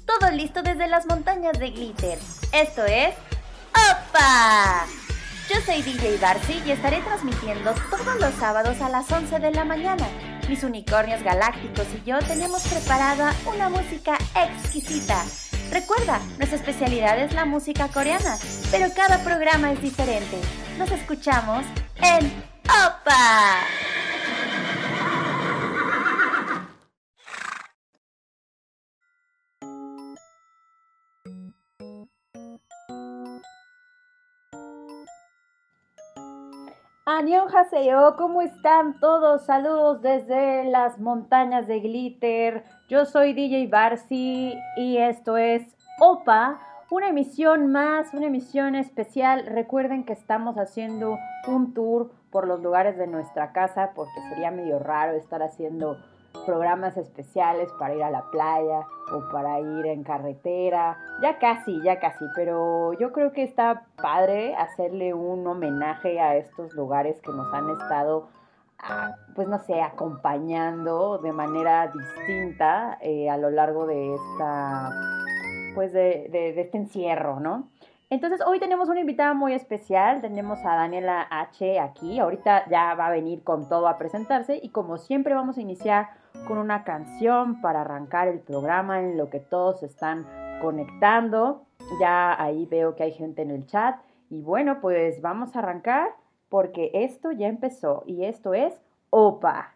Todo listo desde las montañas de glitter. Esto es ¡Opa! Yo soy DJ Darcy y estaré transmitiendo todos los sábados a las 11 de la mañana. Mis unicornios galácticos y yo tenemos preparada una música exquisita. Recuerda, nuestra especialidad es la música coreana, pero cada programa es diferente. Nos escuchamos en ¡Opa! Annyeonghaseyo, ¿cómo están todos? Saludos desde las montañas de glitter. Yo soy DJ Barcy y esto es OPA, una emisión más, una emisión especial. Recuerden que estamos haciendo un tour por los lugares de nuestra casa porque sería medio raro estar haciendo programas especiales para ir a la playa o para ir en carretera. Ya casi, pero yo creo que está padre hacerle un homenaje a estos lugares que nos han estado, pues no sé, acompañando de manera distinta a lo largo de esta, pues de este encierro, ¿no? Entonces hoy tenemos una invitada muy especial, tenemos a Daniela H. aquí, ahorita ya va a venir con todo a presentarse y como siempre vamos a iniciar con una canción para arrancar el programa en lo que todos se están conectando. Ya ahí veo que hay gente en el chat y bueno, pues vamos a arrancar porque esto ya empezó y esto es OPA.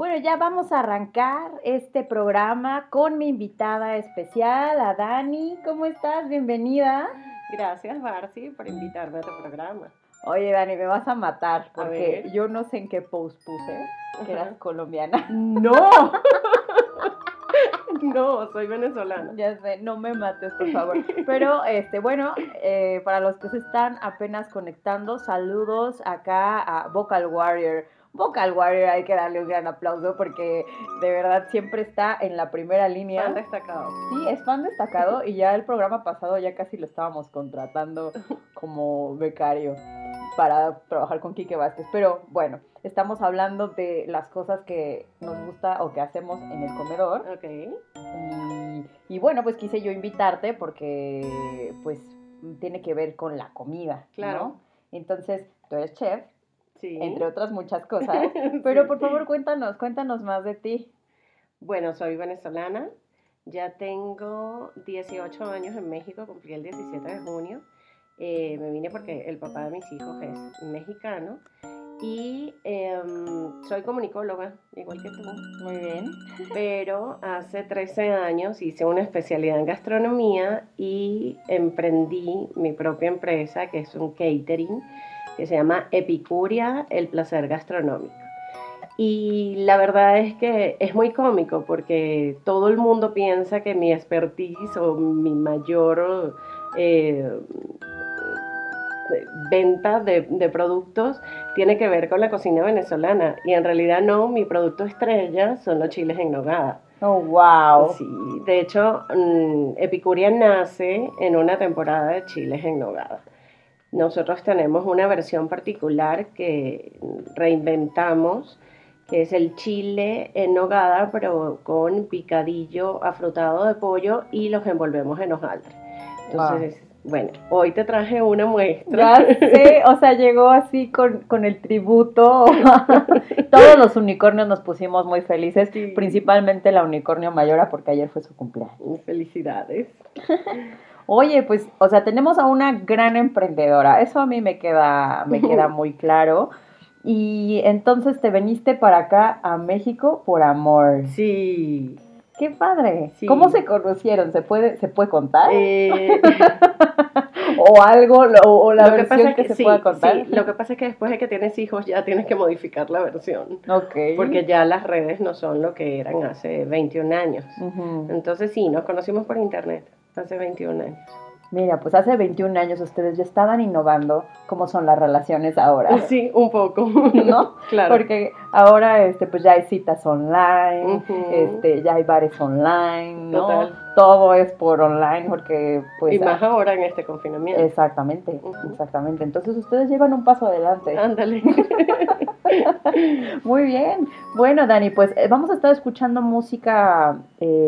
Bueno, ya vamos a arrancar este programa con mi invitada especial, a Dani. ¿Cómo estás? Bienvenida. Gracias, Barcy, por invitarme a tu programa. Oye, Dani, me vas a matar porque ver. yo no sé en qué post puse que eras colombiana. ¡No! No, soy venezolana. Ya sé, no me mates, por favor. Pero, bueno, para los que se están apenas conectando, saludos acá a Vocal Warrior. Vocal Warrior, hay que darle un gran aplauso porque de verdad siempre está en la primera línea. Fan destacado. Sí, es fan destacado y ya el programa pasado ya casi lo estábamos contratando como becario para trabajar con Quique Vázquez. Pero bueno, estamos hablando de las cosas que nos gusta o que hacemos en el comedor. Ok. Y bueno, pues quise yo invitarte porque pues tiene que ver con la comida, Claro. ¿no? Entonces, tú eres chef, Sí. entre otras muchas cosas, pero Sí. por favor cuéntanos más de ti. Bueno, soy venezolana. Ya tengo 18 años en México, cumplí el 17 de junio. Me vine porque el papá de mis hijos es mexicano. Y soy comunicóloga, igual que tú. Muy bien. Pero hace 13 años hice una especialidad en gastronomía y emprendí mi propia empresa, que es un catering, que se llama Epicuria, el placer gastronómico. Y la verdad es que es muy cómico porque todo el mundo piensa que mi expertise o mi mayor venta de productos tiene que ver con la cocina venezolana. Y en realidad no, mi producto estrella son los chiles en nogada. Oh, wow. Sí, de hecho, Epicuria nace en una temporada de chiles en nogada. Nosotros tenemos una versión particular que reinventamos, que es el chile en nogada, pero con picadillo afrutado de pollo y los envolvemos en hojaldre. Entonces, bueno, hoy te traje una muestra. Ya sé, o sea, llegó así con el tributo. Todos los unicornios nos pusimos muy felices, Sí. Principalmente la unicornio Mayora porque ayer fue su cumpleaños. Felicidades. Oye, pues, o sea, tenemos a una gran emprendedora, eso a mí me queda muy claro. Y entonces te viniste para acá a México por amor. Sí. ¡Qué padre! Sí. ¿Cómo se conocieron? ¿Se puede contar? Eh, ¿O algo, o la lo que versión pasa es que que se sí, pueda contar? sí, lo que pasa es que después de que tienes hijos ya tienes que modificar la versión. Ok. Porque ya las redes no son lo que eran hace 21 años. Ujú. Entonces sí, nos conocimos por internet hace 21 años. Mira, pues hace 21 años ustedes ya estaban innovando cómo son las relaciones ahora, Sí, un poco. ¿no? Claro. Porque ahora, pues ya hay citas online, Ujú. ya hay bares online, ¿no? Total. Todo es por online porque, pues... Y más ahora en este confinamiento. Exactamente, Ujú. exactamente. Entonces ustedes llevan un paso adelante. Ándale. Muy bien. Bueno, Dani, pues vamos a estar escuchando música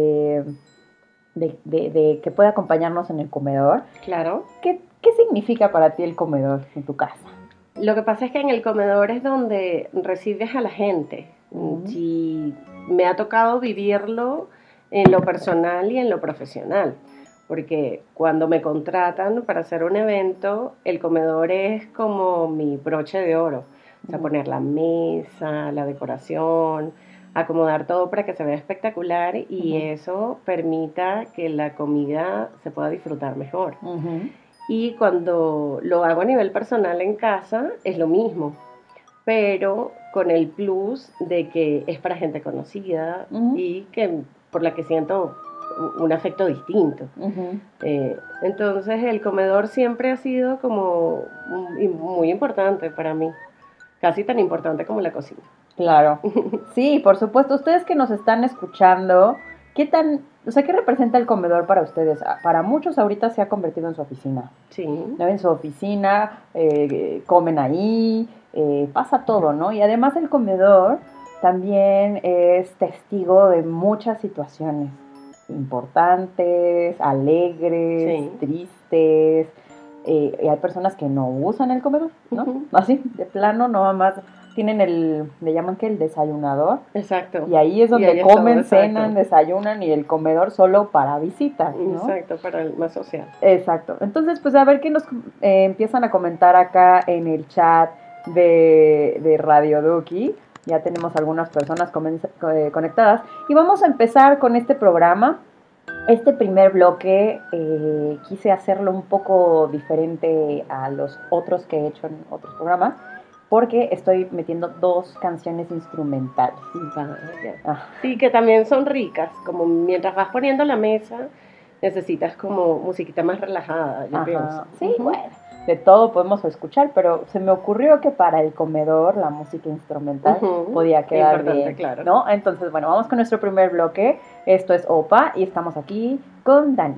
de que pueda acompañarnos en el comedor. Claro. ¿Qué significa para ti el comedor en tu casa? Lo que pasa es que en el comedor es donde recibes a la gente. Ujú. Sí, me ha tocado vivirlo en lo personal y en lo profesional. Porque cuando me contratan para hacer un evento, el comedor es como mi broche de oro. O sea, Ujú. poner la mesa, la decoración, acomodar todo para que se vea espectacular y Ujú. eso permita que la comida se pueda disfrutar mejor. Ujú. Y cuando lo hago a nivel personal en casa, es lo mismo, pero con el plus de que es para gente conocida Ujú. y que por la que siento un afecto distinto. Ujú. Entonces el comedor siempre ha sido como muy importante para mí, casi tan importante como la cocina. Claro. Sí, por supuesto. Ustedes que nos están escuchando, ¿qué representa el comedor para ustedes? Para muchos ahorita se ha convertido en su oficina. Sí. ¿No? En su oficina, comen ahí, pasa todo, ¿no? Y además el comedor también es testigo de muchas situaciones importantes, alegres, Sí. tristes. Y hay personas que no usan el comedor, ¿no? Ujú. Así, de plano, no más tienen le llaman que el desayunador. Exacto. Y ahí es donde ahí es comen, todo, exacto. cenan, desayunan y el comedor solo para visitas, ¿no? Exacto, para el más social. Exacto. Entonces, pues a ver qué nos empiezan a comentar acá en el chat de Radio Duki. Ya tenemos algunas personas conectadas. Y vamos a empezar con este programa. Este primer bloque quise hacerlo un poco diferente a los otros que he hecho en otros programas, porque estoy metiendo 2 canciones instrumentales. Sí, que también son ricas, como mientras vas poniendo la mesa, necesitas como musiquita más relajada, yo pienso. Sí, bueno, de todo podemos escuchar, pero se me ocurrió que para el comedor la música instrumental podía quedar bien, claro. ¿no? Entonces, bueno, vamos con nuestro primer bloque. Esto es OPA y estamos aquí con Dani.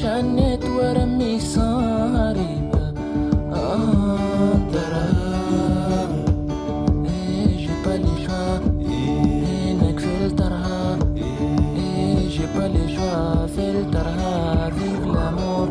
شنت ورمي صاريبة ترى j'ai pas les choix إنك فلترها j'ai pas les choix فلترها vive l'amour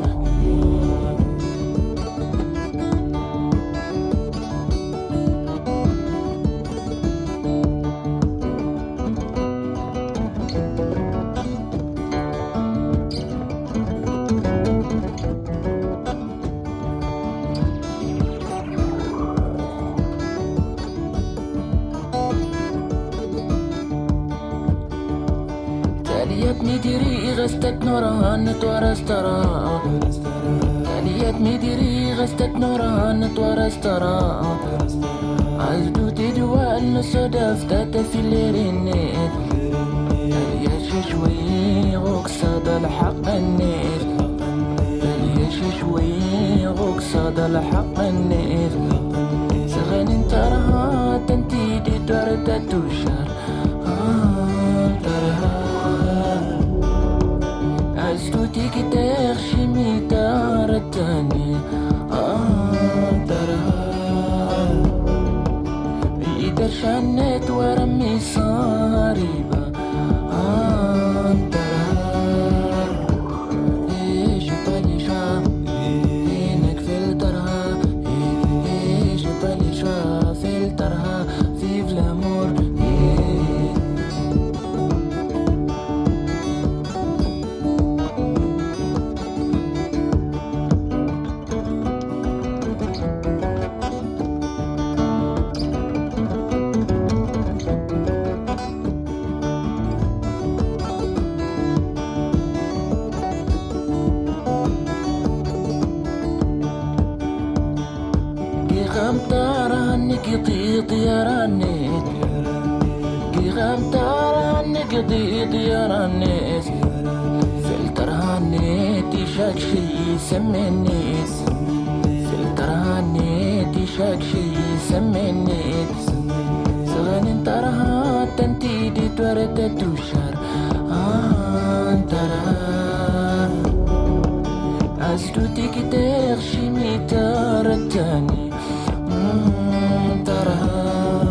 مديري غستت نورها نتوار استرا تاليات مديري غستت نورها نتوار استرا عزدو تدوى النصدف تاتفي الليرينيت تاليات شوي غوكساد الحق النيت تاليات شوي غوكساد الحق النيت سغن انترها تنتيدي توردة توشار عزتوتي كتاخ شمي تارداني ترها يقدر شنت ورمي صاريبة ترها j'ai pas les choix إنك فلترها j'ai pas les choix فلترها vive l'amour طيرانيس فلترها نيتي شاك شي سمينيس فلترها نيتي شاك شي سمينيس سغن انترها تنتيدي توردة توشار انترها عزتوتي كتاخ شي ميتار التاني انترها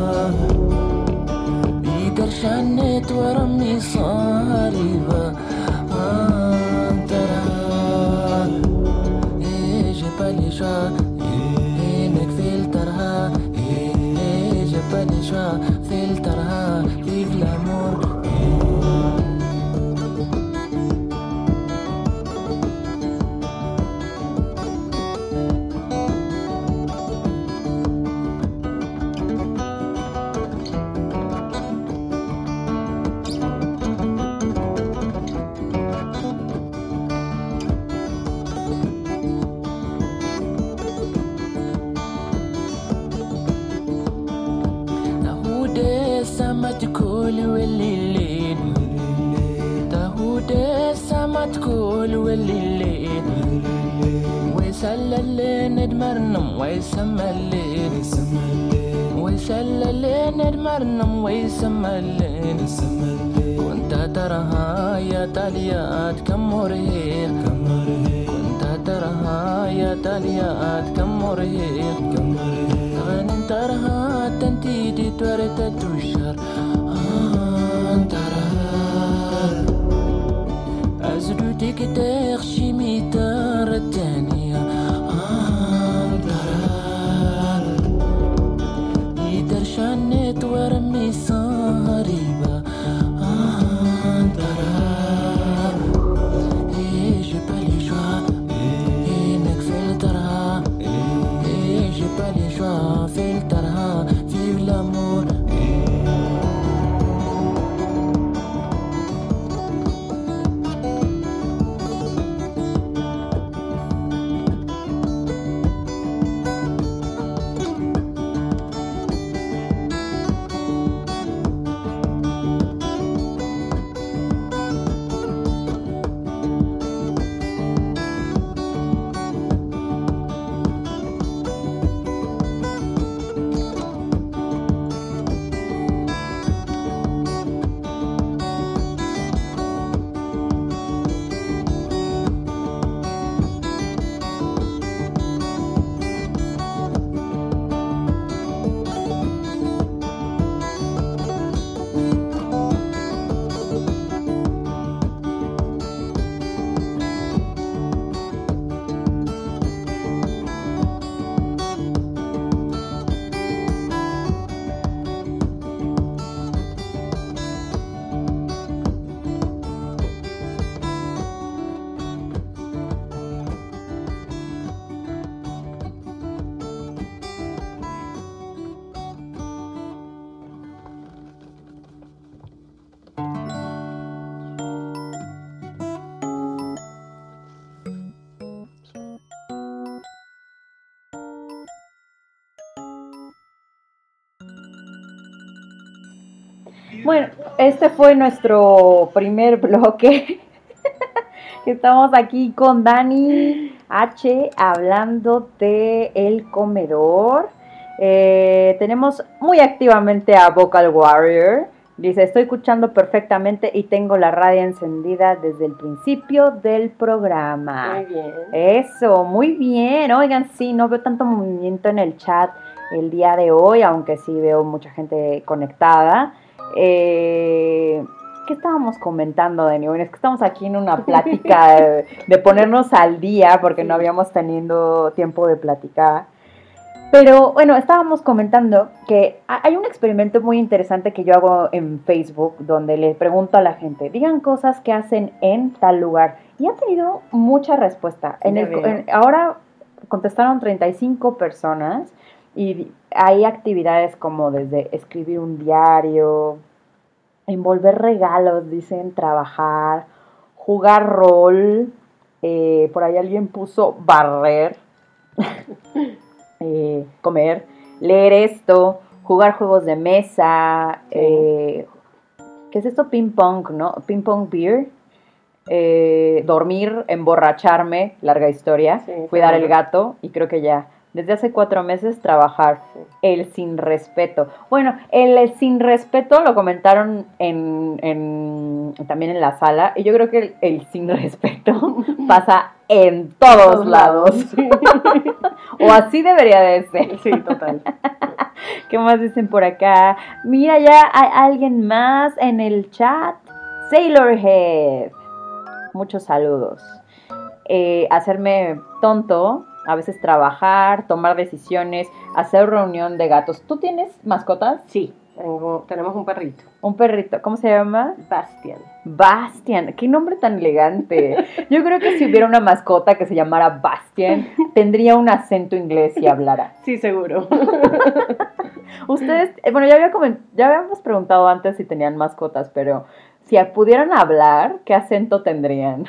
شنت ورمي صاريبة ترى j'ai pas les choix إنك فلترها j'ai pas les choix فلترها vive l'amour تقول والليل تهود سما تقول والليل ويسل الليل ندمرنم ويسمى الليل ويسل الليل ندمرنم ويسمى الليل كنت تراها يا تاليات كم مرهيق كنت تراها يا تاليات كم مرهيق غن ترها تنتيدي توردة توشار ترها أزدوتي كتاخ شي ميتار التانية ترها يدر شنت ورمي صاريبة ترها j'ai pas les choix إنك فلترها j'ai pas les choix فلترها vive l'amour Bueno, este fue nuestro primer bloque. Estamos aquí con Dani H hablando de el comedor. Tenemos muy activamente a Vocal Warrior. Dice, estoy escuchando perfectamente y tengo la radio encendida desde el principio del programa. Muy bien. Eso, muy bien. Oigan, sí, no veo tanto movimiento en el chat el día de hoy, aunque sí veo mucha gente conectada. ¿Qué estábamos comentando, Dani? Bueno, es que estamos aquí en una plática de ponernos al día porque no habíamos tenido tiempo de platicar. Pero bueno, estábamos comentando que hay un experimento muy interesante que yo hago en Facebook donde le pregunto a la gente, digan cosas que hacen en tal lugar. Y ha tenido mucha respuesta. Ahora contestaron 35 personas y hay actividades como desde escribir un diario, envolver regalos, dicen, trabajar, jugar rol, por ahí alguien puso barrer, comer, leer esto, jugar juegos de mesa, ¿qué es esto? Ping pong, ¿no? Ping pong beer, dormir, emborracharme, larga historia, cuidar el gato y creo que ya. Desde hace 4 meses trabajar el sin respeto. Bueno, el sin respeto lo comentaron también en la sala. Y yo creo que el sin respeto pasa en todos lados. Sí. O así debería de ser. Sí, total. ¿Qué más dicen por acá? Mira, ya hay alguien más en el chat. Sailorhead. Muchos saludos. Hacerme tonto. A veces trabajar, tomar decisiones, hacer reunión de gatos. ¿Tú tienes mascotas? Sí, tenemos un perrito. Un perrito, ¿cómo se llama? Bastian. Bastian, qué nombre tan elegante. Yo creo que si hubiera una mascota que se llamara Bastian, tendría un acento inglés y hablara. Sí, seguro. Ustedes, bueno, ya habíamos preguntado antes si tenían mascotas, pero si pudieran hablar, ¿qué acento tendrían?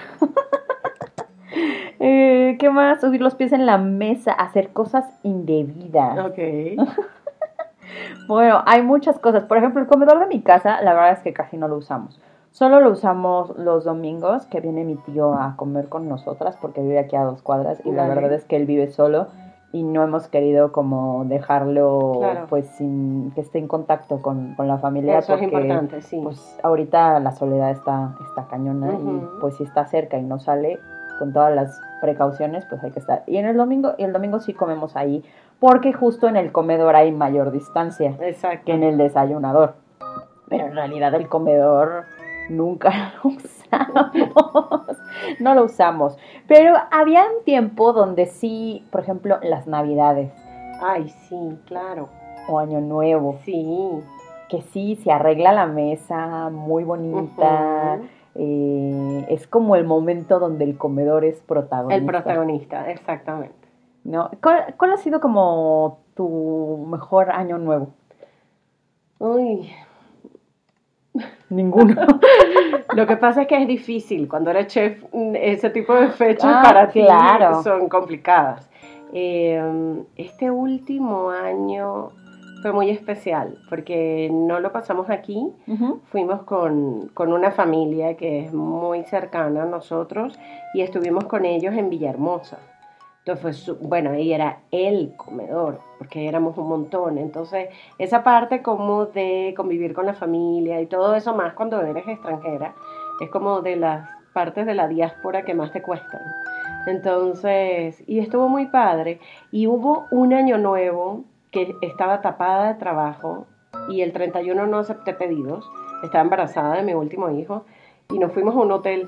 ¿Qué más? Subir los pies en la mesa, hacer cosas indebidas. Ok. Bueno, hay muchas cosas. Por ejemplo, el comedor de mi casa, la verdad es que casi no lo usamos. Solo lo usamos los domingos, que viene mi tío a comer con nosotras, porque vive aquí a 2 cuadras, y la verdad es que él vive solo, y no hemos querido como dejarlo, pues, sin que esté en contacto con la familia. Eso porque, es importante, sí. Pues, ahorita la soledad está cañona, y pues si está cerca y no sale, con todas las precauciones, pues hay que estar. Y el domingo sí comemos ahí, porque justo en el comedor hay mayor distancia. Exacto. Que en el desayunador. Pero en realidad el comedor nunca lo usamos. No lo usamos. Pero había un tiempo donde sí, por ejemplo, las Navidades. Ay, sí, claro. O Año Nuevo. Sí. Que sí, se arregla la mesa, muy bonita. Es como el momento donde el comedor es protagonista. El protagonista, exactamente. ¿No? ¿Cuál ha sido como tu mejor año nuevo? Uy. Ninguno. Lo que pasa es que es difícil. Cuando eres chef, ese tipo de fechas para ti son complicadas. Este último año fue muy especial porque no lo pasamos aquí. Fuimos con una familia que es muy cercana a nosotros y estuvimos con ellos en Villahermosa. Entonces, bueno, ahí era el comedor, porque éramos un montón. Entonces, esa parte como de convivir con la familia y todo eso, más cuando eres extranjera, es como de las partes de la diáspora que más te cuestan. Entonces, y estuvo muy padre. Y hubo un año nuevo que estaba tapada de trabajo y el 31 no acepté pedidos. Estaba embarazada de mi último hijo y nos fuimos a un hotel.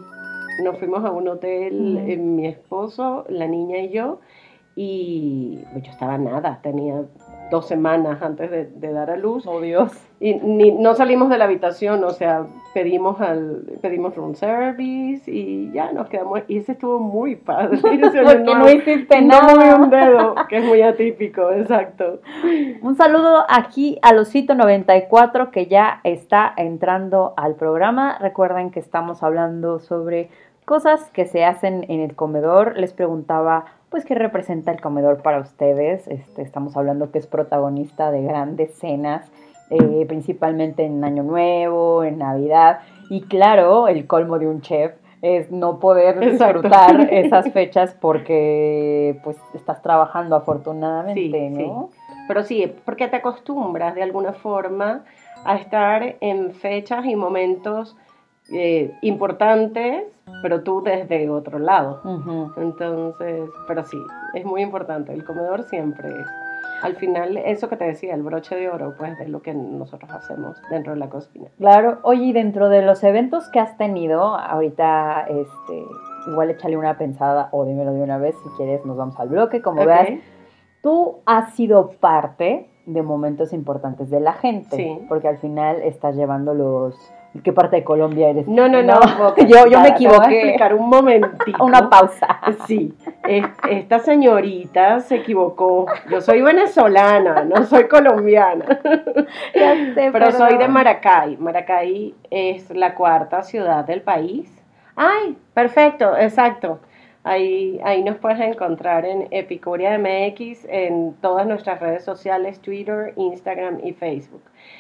Mi esposo, la niña y yo yo estaba tenía 2 semanas antes de dar a luz. ¡Oh, Dios! Y no salimos de la habitación, o sea, pedimos room service y ya nos quedamos. Y ese estuvo muy padre. Porque no hiciste nada. No moví un dedo, que es muy atípico, exacto. Un saludo aquí a Losito94 que ya está entrando al programa. Recuerden que estamos hablando sobre cosas que se hacen en el comedor. Les preguntaba, pues, ¿qué representa el comedor para ustedes? Estamos hablando que es protagonista de grandes cenas principalmente en Año Nuevo, en Navidad. Y claro, el colmo de un chef es no poder disfrutar esas fechas porque pues estás trabajando afortunadamente, ¿no? Sí. Pero sí, porque te acostumbras de alguna forma a estar en fechas y momentos importantes, pero tú desde otro lado. Uh-huh. Entonces, pero sí, es muy importante. El comedor siempre es, al final, eso que te decía, el broche de oro, pues, de lo que nosotros hacemos dentro de la cocina. Claro. Oye, y dentro de los eventos que has tenido, ahorita, igual échale una pensada o dímelo de una vez, si quieres nos vamos al bloque, como veas. Tú has sido parte de momentos importantes de la gente, sí. Porque al final estás llevando ¿qué parte de Colombia eres? No. yo me equivoqué. Te voy a explicar un momentito. Una pausa. Sí, esta señorita se equivocó. Yo soy venezolana, no soy colombiana. Ya sé, pero soy de Maracay. Maracay es la 4ª ciudad del país. ¡Ay! Perfecto, exacto. Ahí nos puedes encontrar en Epicuria MX, en todas nuestras redes sociales, Twitter, Instagram y Facebook.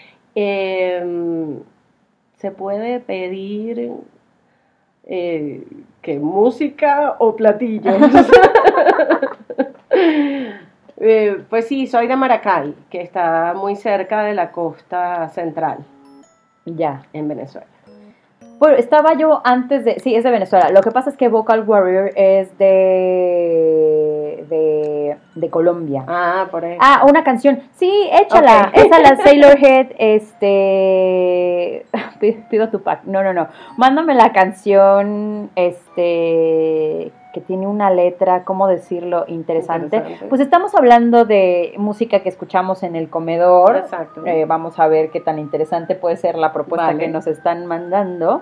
Se puede pedir ¿qué? ¿Música o platillos? Pues sí, soy de Maracay, que está muy cerca de la costa central. Ya. En Venezuela. Bueno, estaba yo antes de... Sí, es de Venezuela. Lo que pasa es que Vocal Warrior es de Colombia. Ah, por eso. Ah, una canción. Sí, échala. Okay. Esa, la Sailor Head, pido tu pack. No. Mándame la canción, que tiene una letra, ¿cómo decirlo? Interesante. Pues estamos hablando de música que escuchamos en el comedor. Exacto. Vamos a ver qué tan interesante puede ser la propuesta que nos están mandando.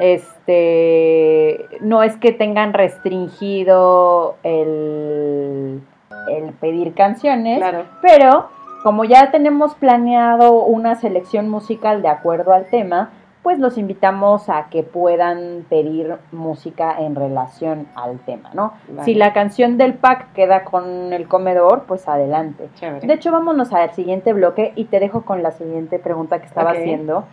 No es que tengan restringido el pedir canciones, claro. Pero como ya tenemos planeado una selección musical de acuerdo al tema, pues los invitamos a que puedan pedir música en relación al tema, ¿no? Vale. Si la canción del pack queda con el comedor, pues adelante. Chévere. De hecho, vámonos al siguiente bloque y te dejo con la siguiente pregunta que estaba haciendo.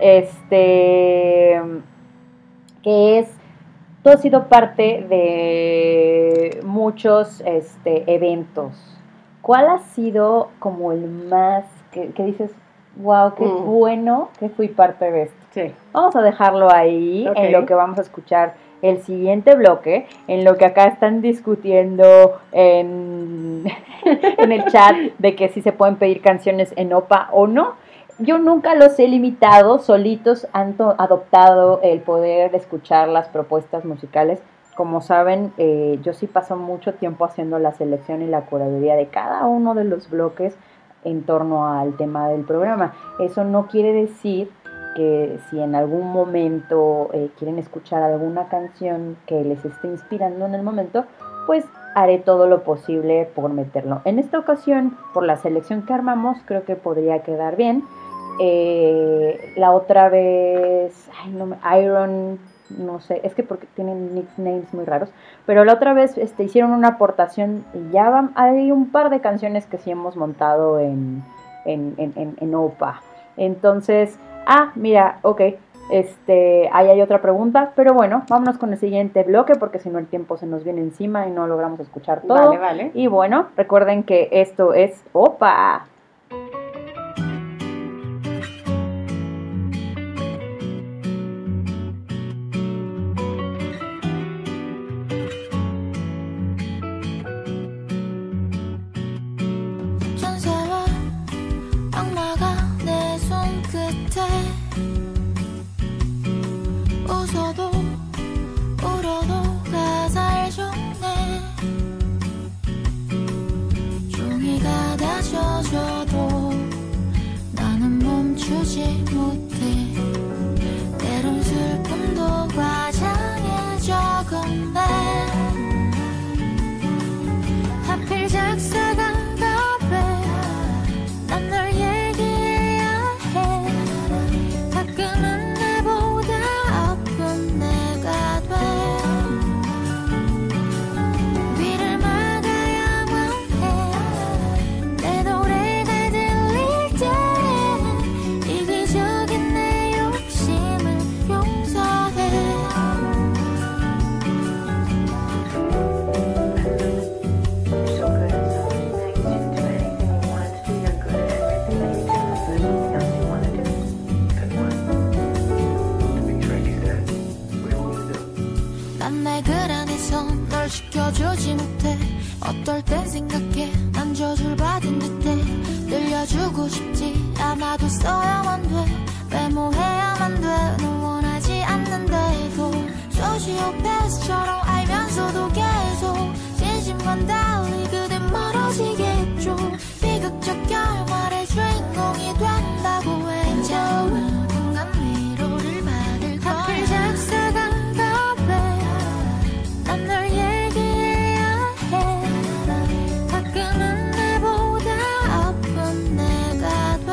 Que es, tú has sido parte de muchos eventos. ¿Cuál ha sido como el más que dices, wow, qué bueno que fui parte de esto? Sí. Vamos a dejarlo ahí, en lo que vamos a escuchar el siguiente bloque, en lo que acá están discutiendo en el chat de que si se pueden pedir canciones en OPA o no. Yo nunca los he limitado, solitos han adoptado el poder de escuchar las propuestas musicales. Como saben, yo sí paso mucho tiempo haciendo la selección y la curaduría de cada uno de los bloques en torno al tema del programa. Eso no quiere decir que si en algún momento quieren escuchar alguna canción que les esté inspirando en el momento, pues haré todo lo posible por meterlo. En esta ocasión, por la selección que armamos, creo que podría quedar bien. La otra vez, Iron, no sé, es que porque tienen nicknames muy raros, pero la otra vez hicieron una aportación y ya hay un par de canciones que sí hemos montado en OPA. Entonces, mira, ok, ahí hay otra pregunta, pero bueno, vámonos con el siguiente bloque porque si no el tiempo se nos viene encima y no logramos escuchar todo. Vale. Y bueno, recuerden que esto es OPA. 난 날 그란해서 널 지켜주지 못해 어떨 땐 생각해 난 저주를 받은 듯해 들려주고 싶지 않아도 써야만 돼 메모해야만 돼 널 원하지 않는데도 소시오패스처럼 알면서도 계속 진심과 달리 그댄 멀어지겠죠 비극적 결말의 주인공이 된다고 해 괜찮은 순간 위로를 받을 거야 하필 작사가 난 널 얘기해야 해 가끔은 내보다 아픈 내가 돼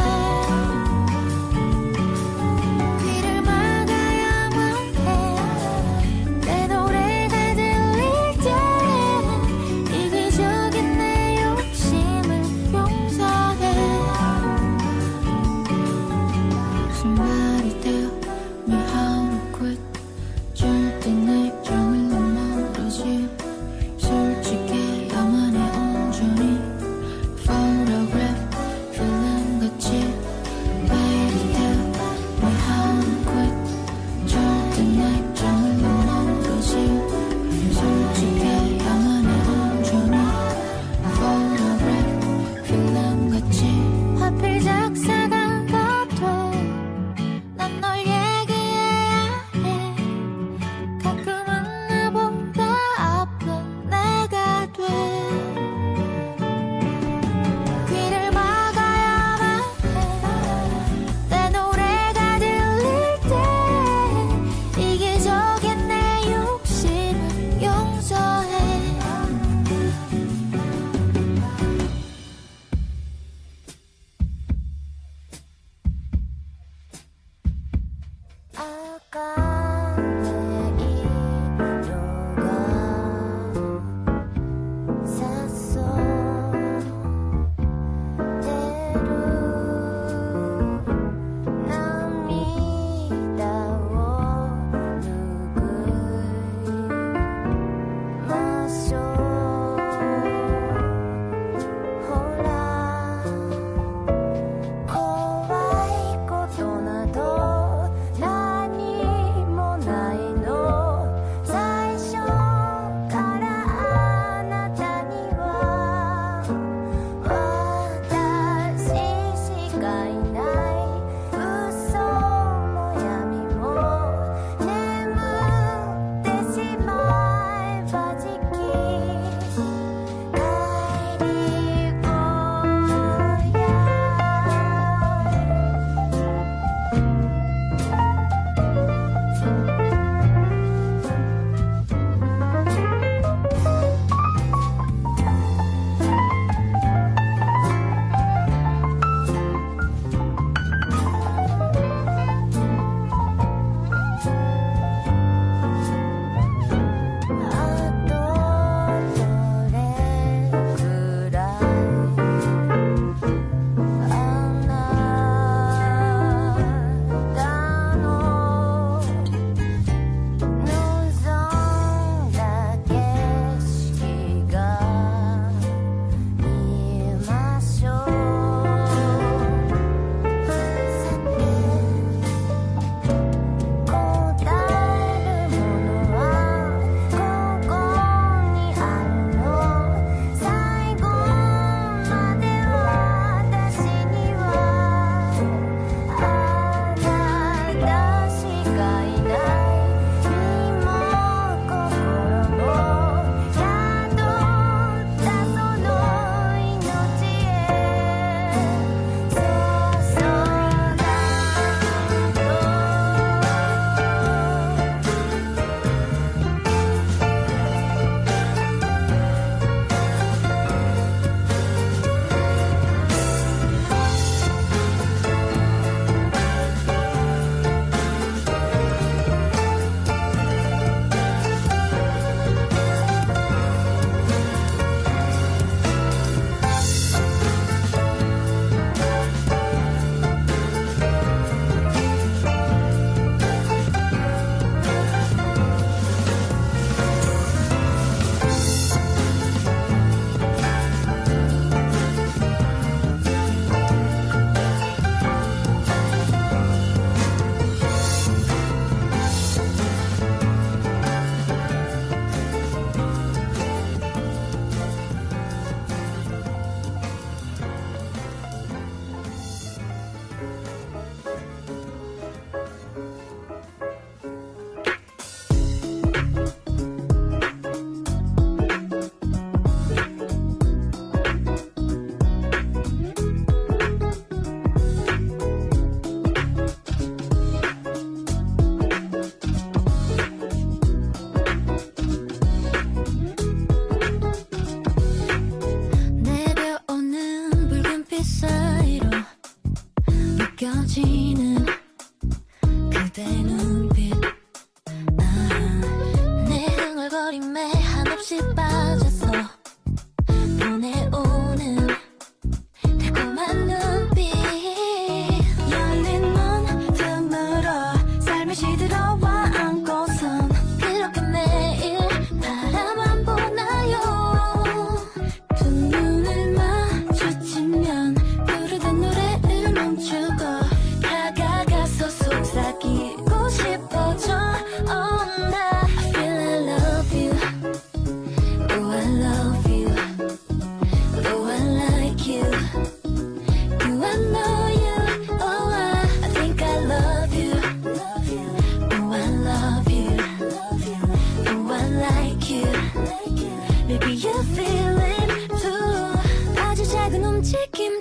귀를 막아야만 해 내 노래가 들릴 때 이기적인 내 욕심을 용서해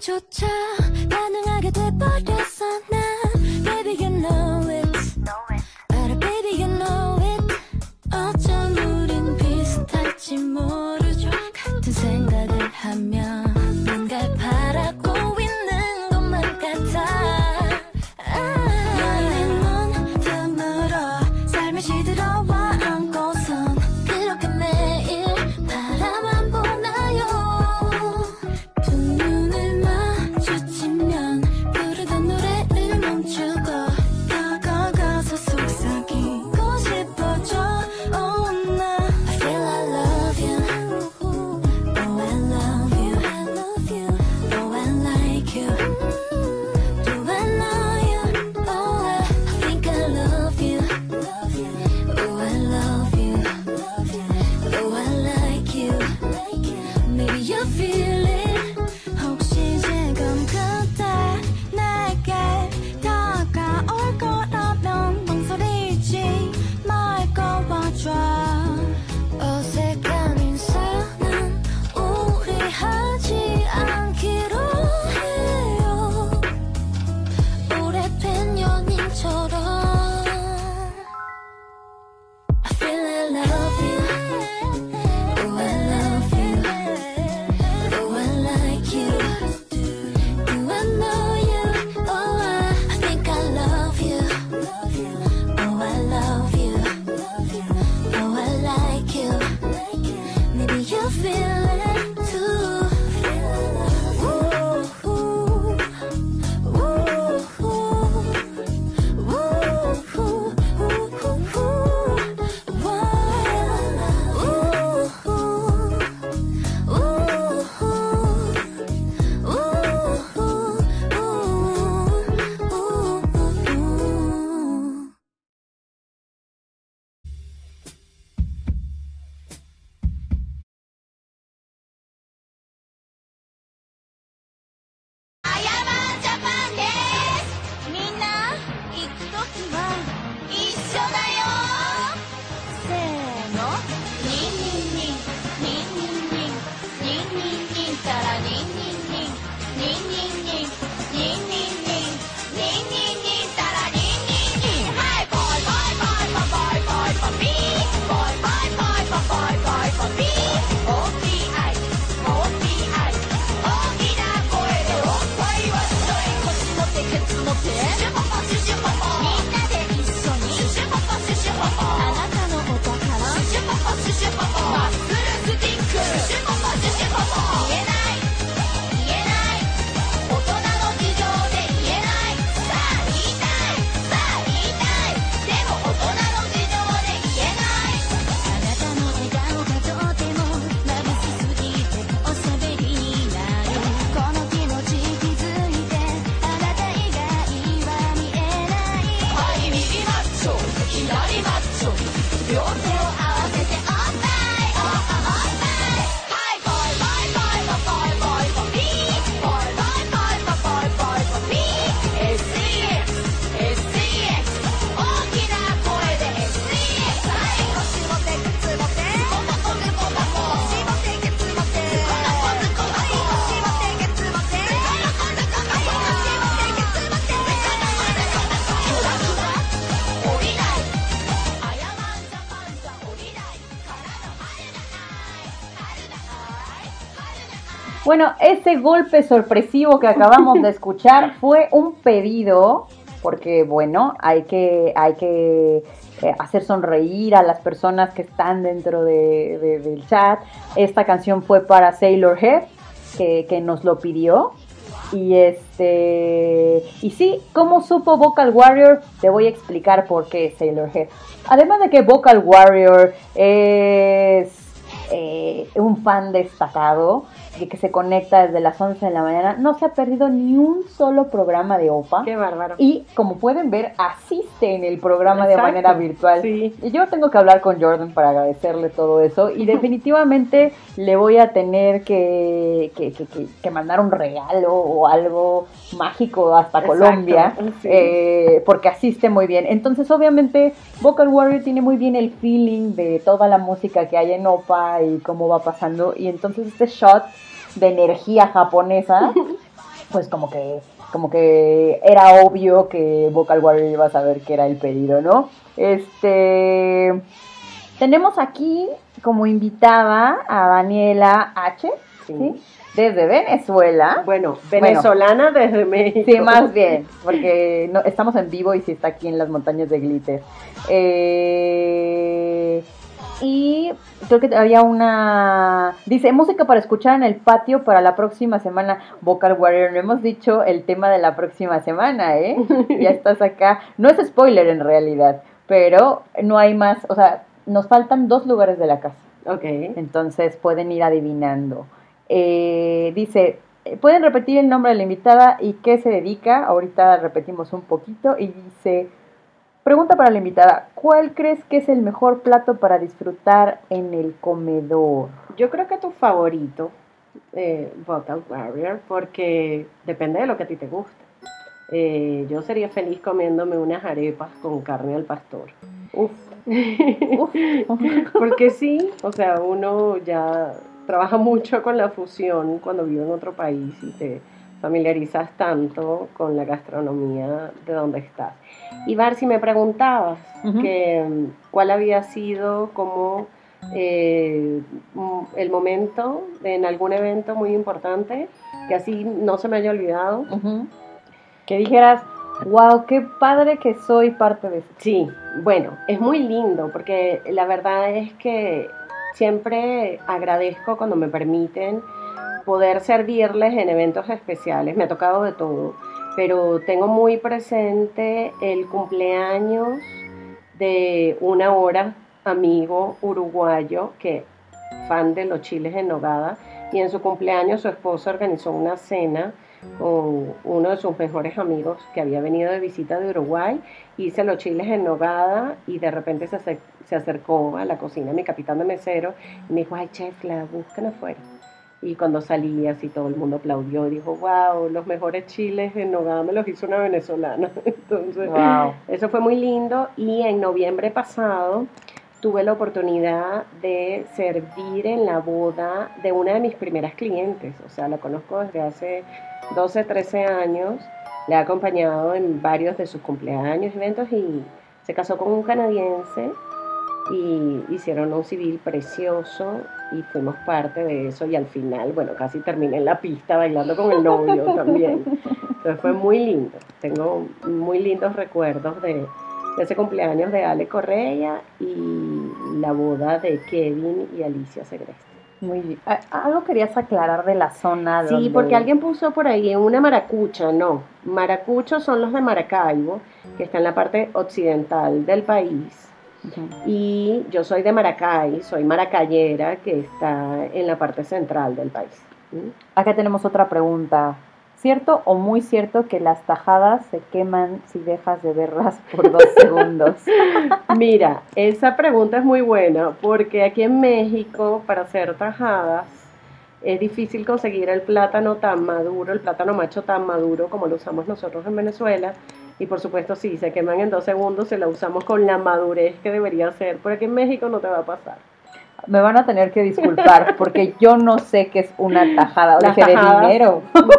조차 가능하게 돼버렸어 난 Baby you know it 알아 baby you know it 어쩜 우린 비슷할지 모르죠 같은 생각을 하면 뭔가를 바라고 있는 것만 같아 너의 눈 틈으로 삶을 시들어와 안고선 그렇게 매일 바라만 보나요 두 눈을 마주치면 부르던 노래를 멈추고 다가가서 속삭이고 싶어져 Oh 나 I feel I love you Oh I love you I love you Oh I like you Do I know you Oh I think I love you Oh I love you Oh I like you Maybe you feel it 혹시 지금 그때 내게 다가올 거라면 망설이지 말고 와줘 어색한 인사는 우리 하지 않기로 해요 오래된 연인처럼 I feel I love you Oh I love you Oh I like you Do I know you Oh I think I love you Oh I love you Oh I like you Maybe you feel it too Ooh, ooh, ooh, Bueno, ese golpe sorpresivo que acabamos de escuchar fue un pedido, porque bueno, hay que hacer sonreír a las personas que están dentro del chat. Esta canción fue para Sailor Head, que nos lo pidió. Y sí, ¿cómo supo Vocal Warrior? Te voy a explicar por qué Sailor Head. Además de que Vocal Warrior es un fan destacado, que se conecta desde las 11 de la mañana, no se ha perdido ni un solo programa de OPA. ¡Qué bárbaro! Y como pueden ver, asiste en el programa. Exacto, de manera virtual. Sí. Y yo tengo que hablar con Jordan para agradecerle todo eso. Y definitivamente le voy a tener que mandar un regalo o algo mágico hasta Exacto, Colombia. sí. Porque asiste muy bien. Entonces, obviamente, Vocal Warrior tiene muy bien el feeling de toda la música que hay en OPA y cómo va pasando. Y entonces este shot de energía japonesa pues como que era obvio que Vocal Warrior iba a saber que era el pedido, ¿no? Tenemos aquí como invitada a Daniela H, ¿sí? Desde Venezuela. Bueno, venezolana desde México. Sí, más bien, porque no, estamos en vivo y sí está aquí en las montañas de Glitter. Y creo que había dice, música para escuchar en el patio para la próxima semana. Vocal Warrior, no hemos dicho el tema de la próxima semana, ¿eh? Ya estás acá. No es spoiler en realidad, pero no hay más, o sea, nos faltan 2 lugares de la casa. Ok. Entonces pueden ir adivinando. Dice, ¿pueden repetir el nombre de la invitada y qué se dedica? Ahorita repetimos un poquito. Y dice, pregunta para la invitada, ¿cuál crees que es el mejor plato para disfrutar en el comedor? Yo creo que tu favorito, Vocal Warrior, porque depende de lo que a ti te guste. Yo sería feliz comiéndome unas arepas con carne al pastor. Uf. Porque sí, o sea, uno ya trabaja mucho con la fusión cuando vive en otro país y te familiarizas tanto con la gastronomía de donde estás. Y Bar, si me preguntabas cuál había sido como el momento en algún evento muy importante, que así no se me haya olvidado. Que dijeras, wow, qué padre que soy parte de esto. Sí, bueno, es muy lindo porque la verdad es que siempre agradezco cuando me permiten poder servirles en eventos especiales. Me ha tocado de todo, pero tengo muy presente el cumpleaños de una hora amigo uruguayo que fan de los chiles en nogada, y en su cumpleaños su esposa organizó una cena con uno de sus mejores amigos que había venido de visita de Uruguay. Hice los chiles en nogada y de repente se acercó a la cocina mi capitán de mesero y me dijo, ay chef, la buscan afuera. Y cuando salí así todo el mundo aplaudió y dijo, wow, los mejores chiles en nogada me los hizo una venezolana. Entonces, wow, eso fue muy lindo. Y en noviembre pasado tuve la oportunidad de servir en la boda de una de mis primeras clientes. O sea, la conozco desde hace 12, 13 años. Le he acompañado en varios de sus cumpleaños, eventos, y se casó con un canadiense y hicieron un civil precioso y fuimos parte de eso, y al final, bueno, casi terminé en la pista bailando con el novio también. Entonces fue muy lindo. Tengo muy lindos recuerdos de ese cumpleaños de Ale Correa y la boda de Kevin y Alicia Segreste. muy bien. Algo querías aclarar de la zona. Sí, porque alguien puso por ahí una maracucha. No, maracuchos son los de Maracaibo, que está en la parte occidental del país. Y yo soy de Maracay, soy maracayera, que está en la parte central del país. Acá tenemos otra pregunta. ¿Cierto o muy cierto que las tajadas se queman si dejas de verlas por 2 segundos? Mira, esa pregunta es muy buena porque aquí en México, para hacer tajadas, es difícil conseguir el plátano tan maduro, el plátano macho tan maduro como lo usamos nosotros en Venezuela. Y por supuesto, sí, se queman en 2 segundos, se la usamos con la madurez que debería ser. Por aquí en México no te va a pasar. Me van a tener que disculpar porque yo no sé qué es una tajada. Las Dije, tajadas. de dinero.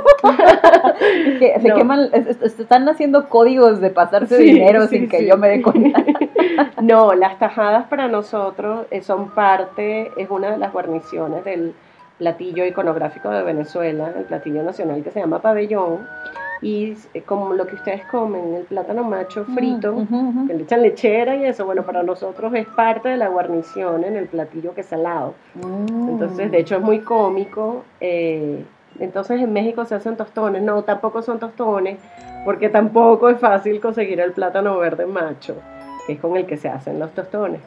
Que se No. queman, están haciendo códigos de pasarse Sí, dinero sí, sin que sí. yo me dé cuenta. No, las tajadas para nosotros son parte, es una de las guarniciones del platillo iconográfico de Venezuela, el platillo nacional que se llama pabellón. Y como lo que ustedes comen, el plátano macho frito, que le echan lechera y eso, bueno, para nosotros es parte de la guarnición en el platillo que es salado. Entonces, de hecho, es muy cómico. Entonces, en México se hacen tostones. No, tampoco son tostones, porque tampoco es fácil conseguir el plátano verde macho, que es con el que se hacen los tostones.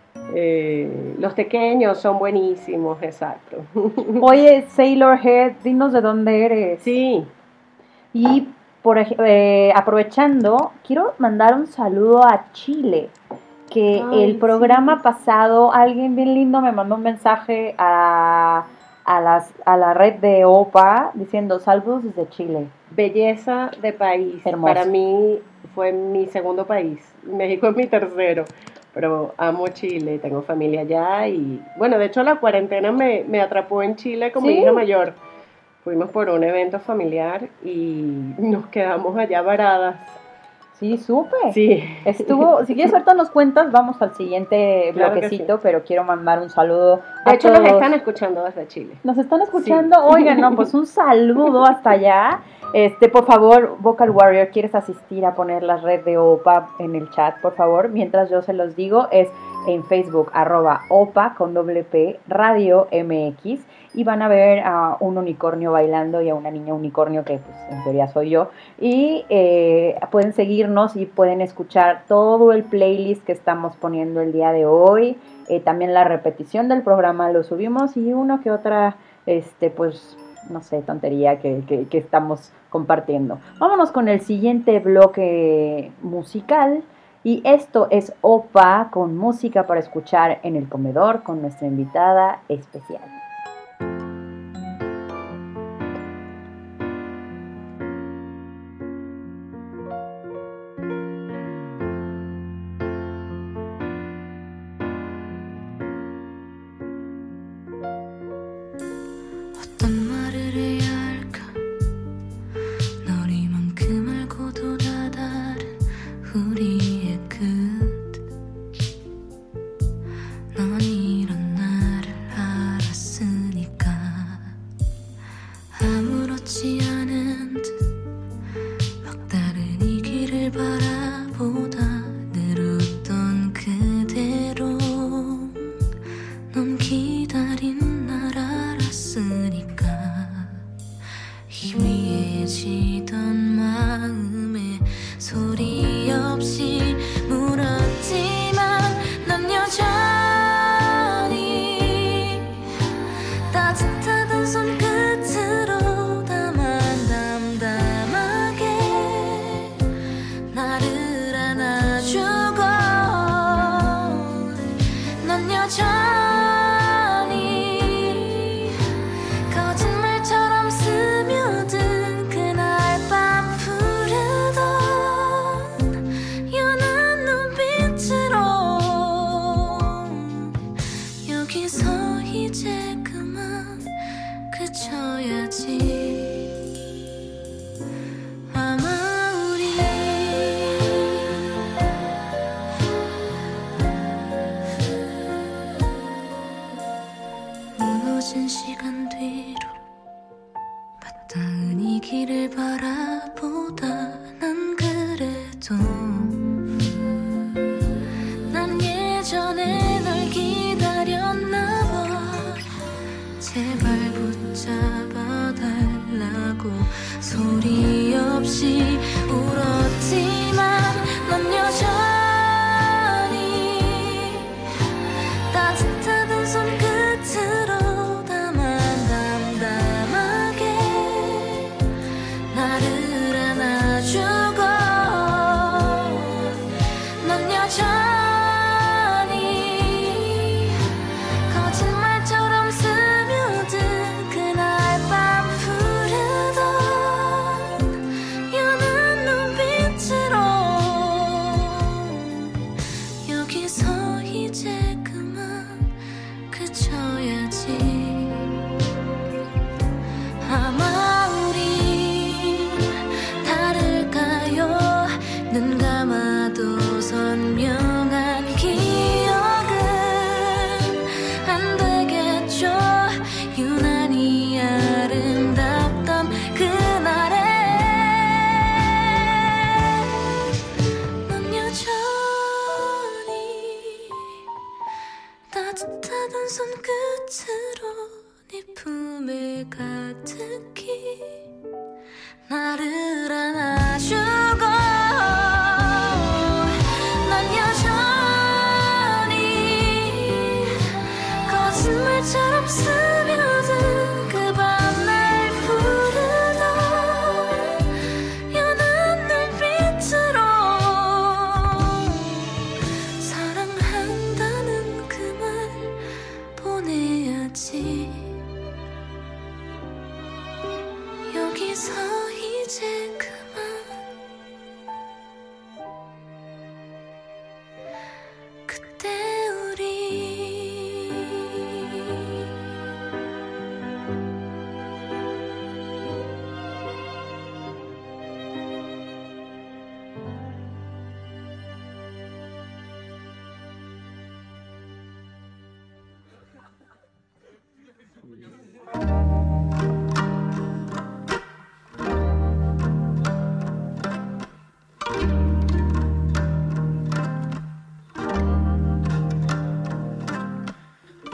Los tequeños son buenísimos, exacto. Oye, Sailor Head, dinos de dónde eres. Sí. Y aprovechando, quiero mandar un saludo a Chile, que Ay, el programa sí. pasado, alguien bien lindo me mandó un mensaje a la red de OPA diciendo saludos desde Chile. Belleza de país. Hermoso. Para mí fue mi segundo país. México es mi tercero. Pero amo Chile, tengo familia allá y bueno, de hecho la cuarentena me atrapó en Chile con mi ¿Sí? hija mayor. Fuimos por un evento familiar y nos quedamos allá varadas. Sí, supe. Sí. Estuvo, si quieres ahorita nos cuentas, vamos al siguiente Claro que bloquecito, sí. pero quiero mandar un saludo a De hecho, todos. nos están escuchando desde Chile. ¿Nos están escuchando? Sí. Oigan, no, pues un saludo hasta allá. Por favor, Vocal Warrior, ¿quieres asistir a poner la red de OPA en el chat, por favor? Mientras yo se los digo, es en Facebook, @OPA con doble P, Radio MX, y van a ver a un unicornio bailando y a una niña unicornio que pues en teoría soy yo, y pueden seguirnos y pueden escuchar todo el playlist que estamos poniendo el día de hoy. También la repetición del programa lo subimos y una que otra, pues no sé, tontería que estamos compartiendo. Vámonos con el siguiente bloque musical. Y esto es OPA con música para escuchar en el comedor con nuestra invitada especial. 어떤 말을 해야 할까 널 이만큼 알고도 다 다른 우리의 끝 넌 이런 나를 알았으니까 아무렇지 않은 듯 막다른 이 길을 바라보다 늘 웃던 그대로 넌 기다린 날 알았으니까 희미해지던 마음에 소리 없이 물었지만 넌 여전히 따뜻하던 손끝으로 담담하게 나를 안아주고 넌 여전히 거짓말처럼 스며든 그날 밤 푸르던 연한 눈빛으로 여기서 이제 그만 그쳐야지 아마 우리 무너진 시간 뒤로 맞닿은 이 길을 바라보다 난 그래도 난 예전에 널 기다렸나 봐 제발 붙잡아달라고 소리 없이 울었지만 넌 여전히 따뜻하던 손끝으로 담담하게 나를 안아주고 넌 여전히 거짓말처럼 스며든 그날 밤 푸르던 연한 눈빛으로 여기서 이제 그만 그쳐야지 아마 우린 다를까요 눈 감아도 선명한 기억은 안 되겠죠 유난히 아름답던 그날에 넌 여전히 따뜻하던 손끝으로 네 품에 가득히 나를 안아주고 넌 여전히 거짓말처럼 스며든 그 밤날 부르던 연한 눈빛으로 사랑한다는 그 말 보내야지 여기서 이제 그만 그때 우리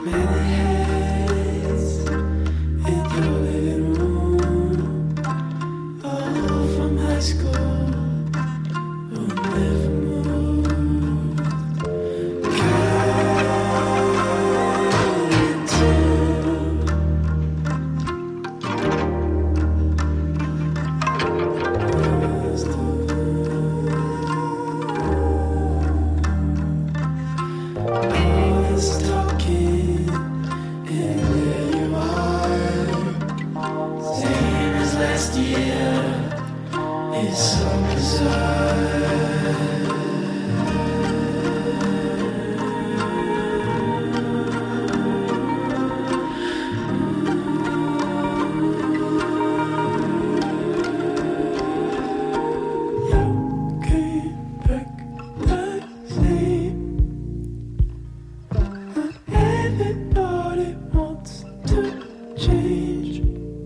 Many heads in your living room, all from high school, who never moved. Last year is so bizarre. Everybody wants to change.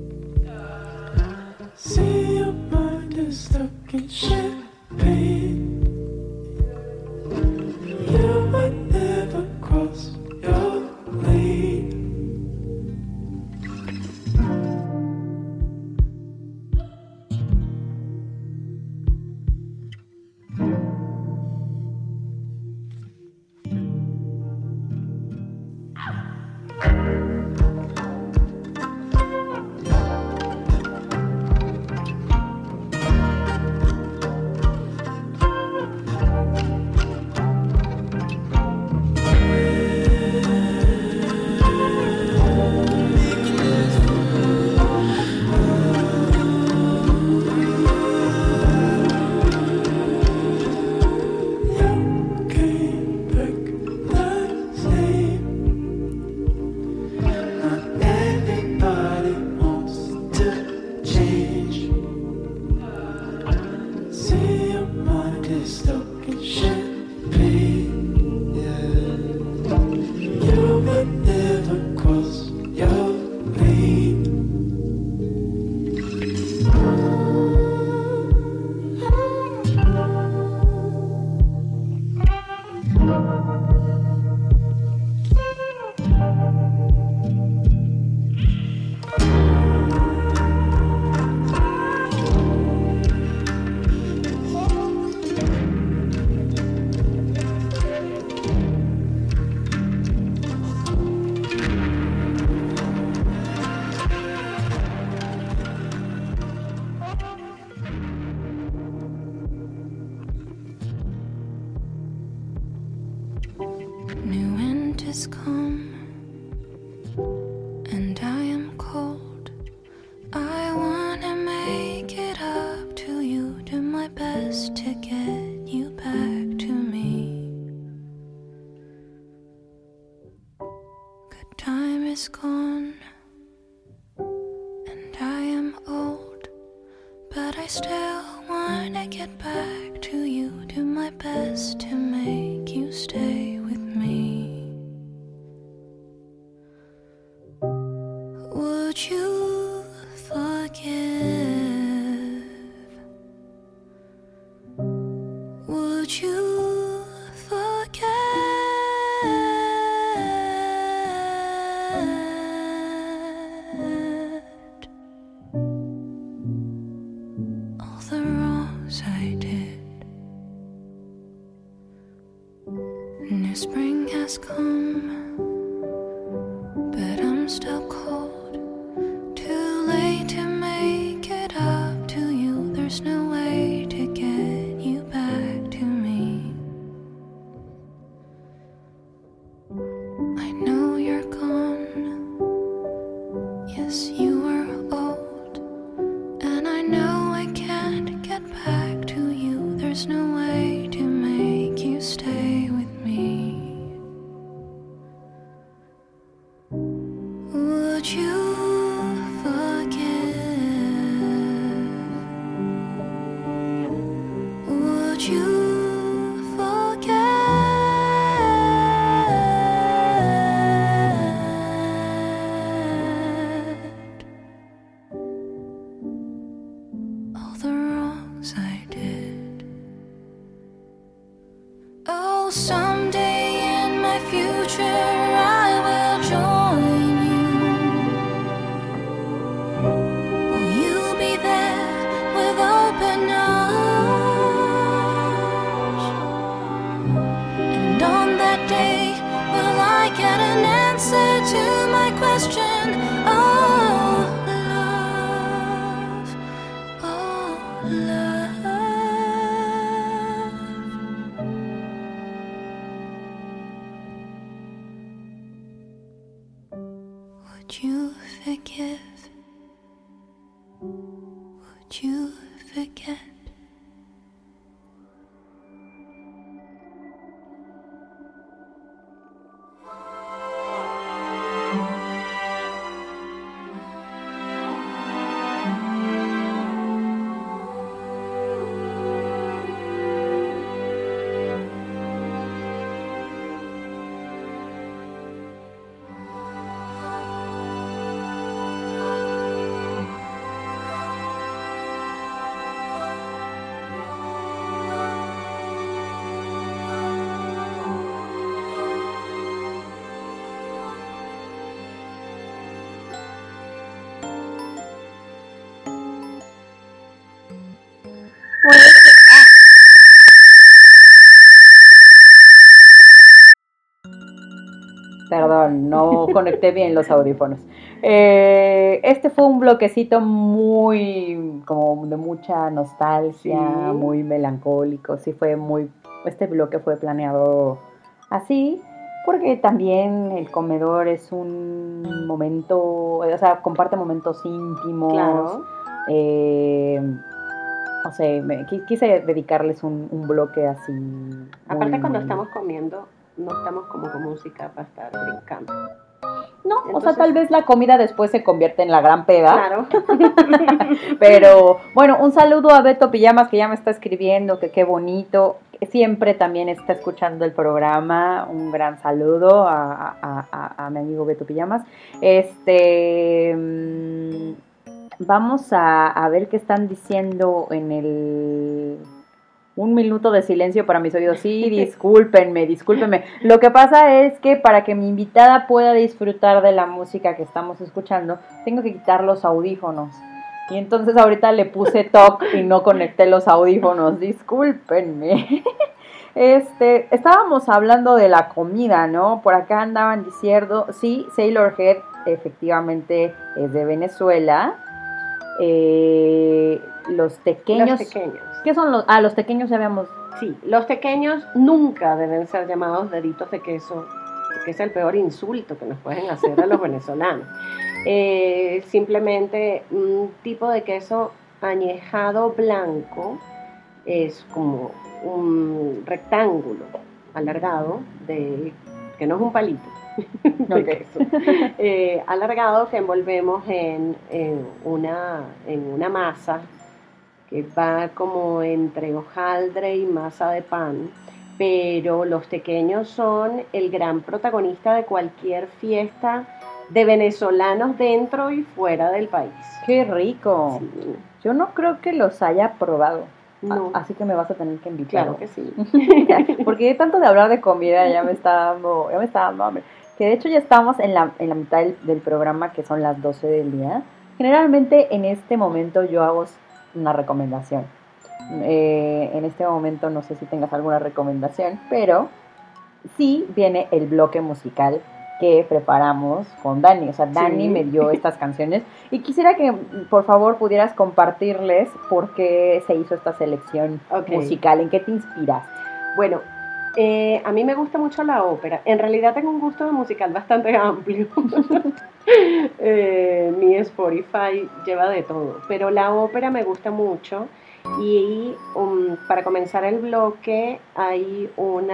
See, your mind is stuck in champagne. You might never cross your lane. New winters come, and I am cold. I wanna make it up to you, do my best to get you back to me. Good time is gone, and I am old, but I still wanna get back to you, do my best to make you stay with me. Would you forgive? Would you forget all the wrongs I did? New spring has come, but I'm still cold. Too late to make it up to you. There's no way to get you back to me. I know you're gone. Yes, you were old, and I know I can't get back to you. There's no way to make you stay with me. Would you forgive? Would you forget all the wrongs I did? Oh, someday in my future I will question. Oh, love, oh, love. Would you forgive? Would you forget? Perdón, no conecté bien los audífonos. Este fue un bloquecito muy, como de mucha nostalgia, Sí. muy melancólico. Sí, fue muy, este bloque fue planeado así, porque también el comedor es un momento, o sea, comparte momentos íntimos. Claro. No sé, quise dedicarles un bloque así. Aparte, muy- cuando estamos comiendo, no estamos como con música para estar brincando. No, o sea, Entonces- tal vez la comida después se convierte en la gran peda. Claro. Pero bueno, un saludo a Beto Pijamas que ya me está escribiendo, que qué bonito. Siempre también está escuchando el programa. Un gran saludo a mi amigo Beto Pijamas. Vamos a ver qué están diciendo en el... Un minuto de silencio para mis oídos. Sí, discúlpenme. Lo que pasa es que para que mi invitada pueda disfrutar de la música que estamos escuchando, tengo que quitar los audífonos. Y entonces ahorita le puse TOC y no conecté los audífonos. Discúlpenme. Estábamos hablando de la comida, ¿no? Por acá andaban diciendo, sí, Sailor Head efectivamente es de Venezuela. Los tequeños. Los pequeños. ¿Qué son los? Los tequeños ya habíamos. Sí, los pequeños nunca deben ser llamados deditos de queso, porque es el peor insulto que nos pueden hacer a los venezolanos. Simplemente un tipo de queso añejado blanco, es como un rectángulo alargado, que no es un palito de Ok. queso, alargado que envolvemos en una masa que va como entre hojaldre y masa de pan, pero los tequeños son el gran protagonista de cualquier fiesta de venezolanos dentro y fuera del país. ¡Qué rico! Sí, Yo no creo que los haya probado. no, Así que me vas a tener que invitar. claro que sí. Porque de tanto de hablar de comida ya me está dando hambre. Que de hecho ya estamos en la mitad del programa, que son las 12 del día. Generalmente en este momento yo hago una recomendación. En este momento no sé si tengas alguna recomendación, pero sí viene el bloque musical que preparamos con Dani. O sea, Dani Sí. me dio estas canciones y quisiera que por favor pudieras compartirles por qué se hizo esta selección Ok. musical, en qué te inspiraste. Bueno, a mí me gusta mucho la ópera. En realidad tengo un gusto musical bastante amplio. Mi Spotify lleva de todo, pero la ópera me gusta mucho. Y para comenzar el bloque hay un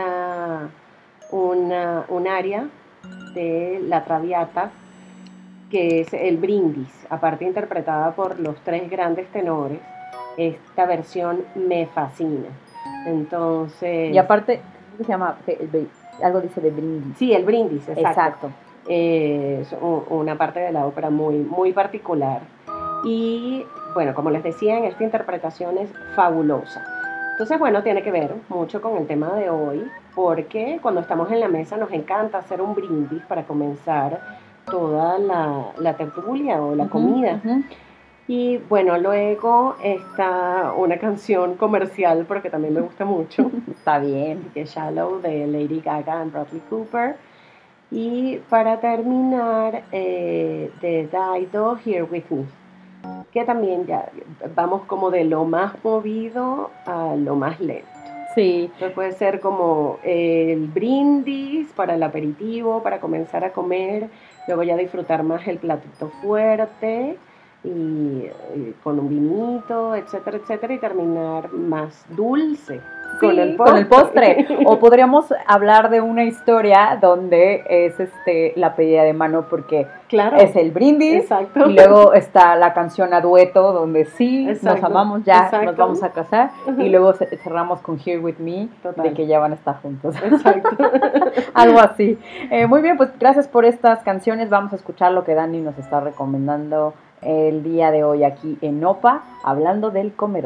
área de La Traviata, que es el Brindis, aparte interpretada por los tres grandes tenores. Esta versión me fascina. Entonces, Y aparte, ¿qué se llama? Algo dice de brindis. sí, el Brindis, exacto. Exacto. Es una parte de la ópera muy, muy particular. Y bueno, como les decía, en esta interpretación es fabulosa. Entonces, bueno, tiene que ver mucho con el tema de hoy, porque cuando estamos en la mesa nos encanta hacer un brindis para comenzar toda la tertulia o la comida. Ujú. Y bueno, luego está una canción comercial, porque también me gusta mucho, Está bien. que es Shallow, de Lady Gaga y Bradley Cooper. Y para terminar, de Dido, Here With Me, que también ya vamos como de lo más movido a lo más lento. Sí, Entonces puede ser como el brindis para el aperitivo, para comenzar a comer, luego ya disfrutar más el platito fuerte y con un vinito, etcétera, etcétera, y terminar más dulce con el postre. con el postre. O podríamos hablar de una historia donde es la pedida de mano, porque Claro. es el brindis. Exacto. Y luego está la canción a dueto, donde sí Exacto, nos amamos, ya exacto. nos vamos a casar. Ujú. Y luego cerramos con Here With Me, Total. de que ya van a estar juntos. Exacto. Algo así. Muy bien, pues gracias por estas canciones. Vamos a escuchar lo que Dani nos está recomendando el día de hoy aquí en OPA, hablando del comedor.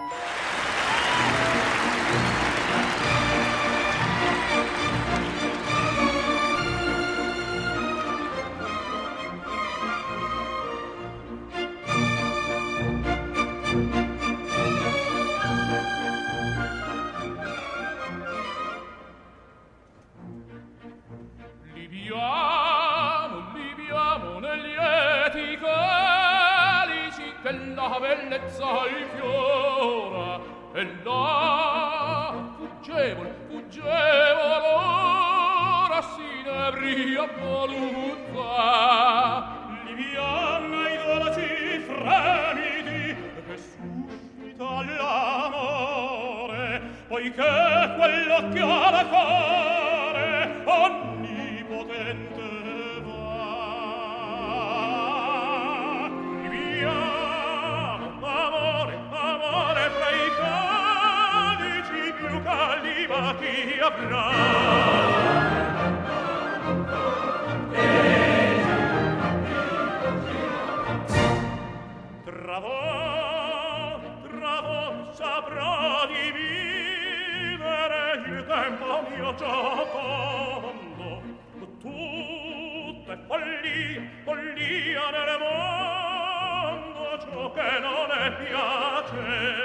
Liviamo negli lieti calici che la bellezza infiora, e là fuggevol ora s'inebria volutta. Liviamo i dolci fremiti che suscita l'amore, poiché quell'occhiale cuore onnipotente va. Viviamo, amore, amore, fra i calici più caldi ma chi avrà? Tra voi saprà dividere il tempo mio giocondo. Tutto è follia nel mondo, ciò che non è piace.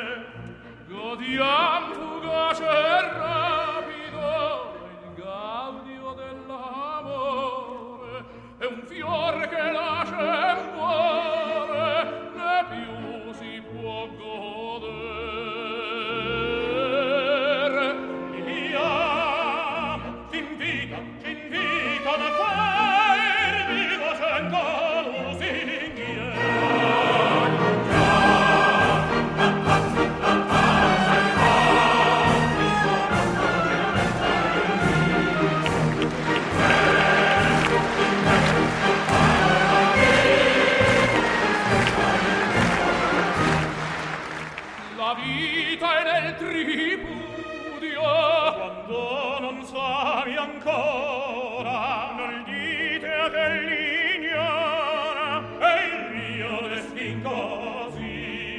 Godiam fugace e rapido il gaudio dell'amore, è un fior che nasce e muore, né più si può godere. Viviamo, c'invitano a farvi docendo lusinghiere. La vita è nel tripudio, quando non savi ancora, non dite a che l'ignora, è il mio destin così.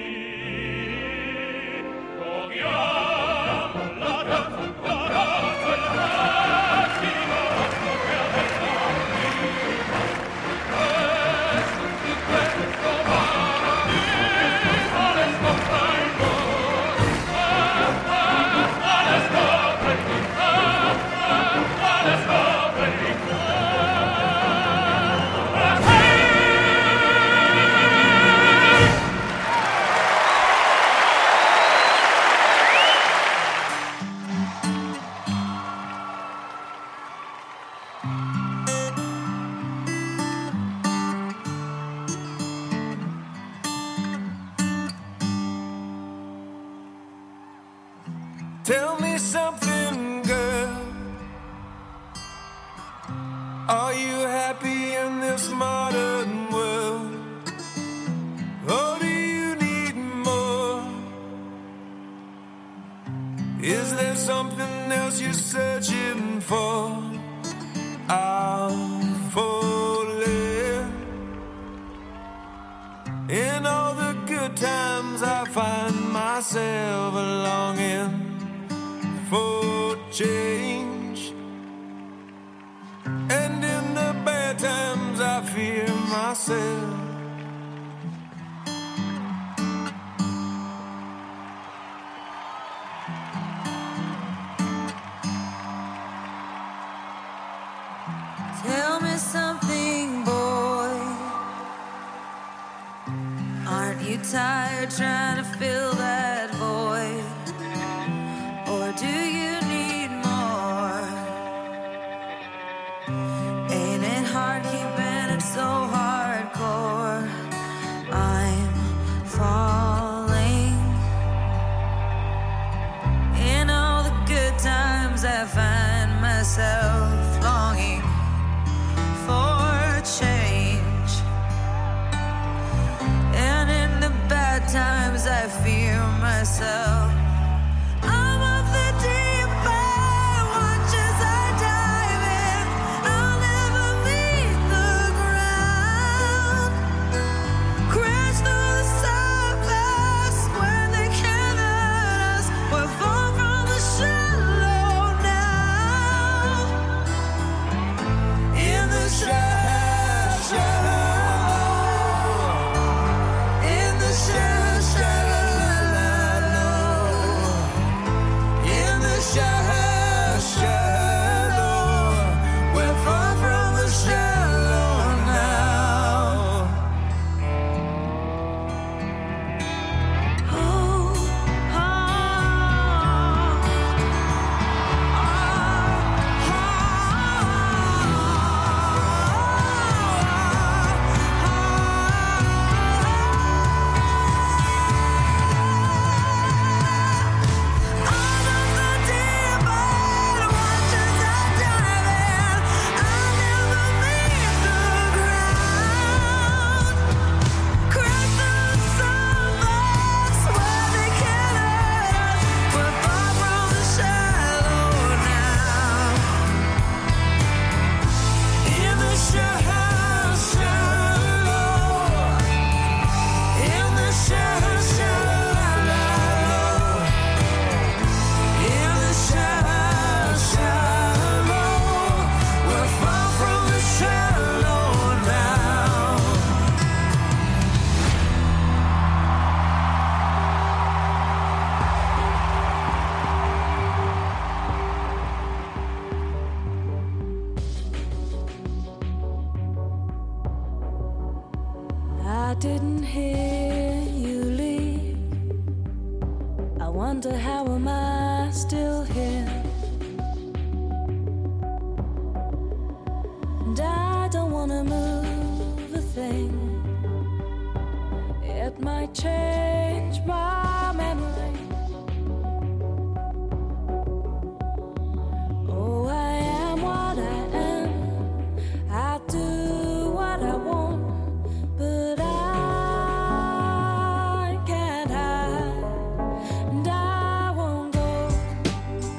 Godiamo la danza, il massimo rosso che adesso in questo paradiso le scoprengo. Tell me something, girl. Are you happy in this modern world? Or do you need more? Is there something else you're searching for? I'm falling. In all the good times I find myself longing for change, and in the bad times I fear myself. tired trying to fill that void? Or do you need more? Ain't it hard keeping it so hardcore? I'm falling. In all the good times I find myself longing for change. And in the bad times I fear myself. I'm of the deep end, watch as I dive in. I'll never meet the ground. Crash through the surface where they can't hurt us. We're far from the shallow now. In the shallow, in the in the shallow, we're far from the shallow now. Oh, I didn't hear you leave. I wonder how am I still here? And I don't wanna move a thing. It might change my memory. Oh, I am what I am. I do what I want. But I can't hide, and I won't go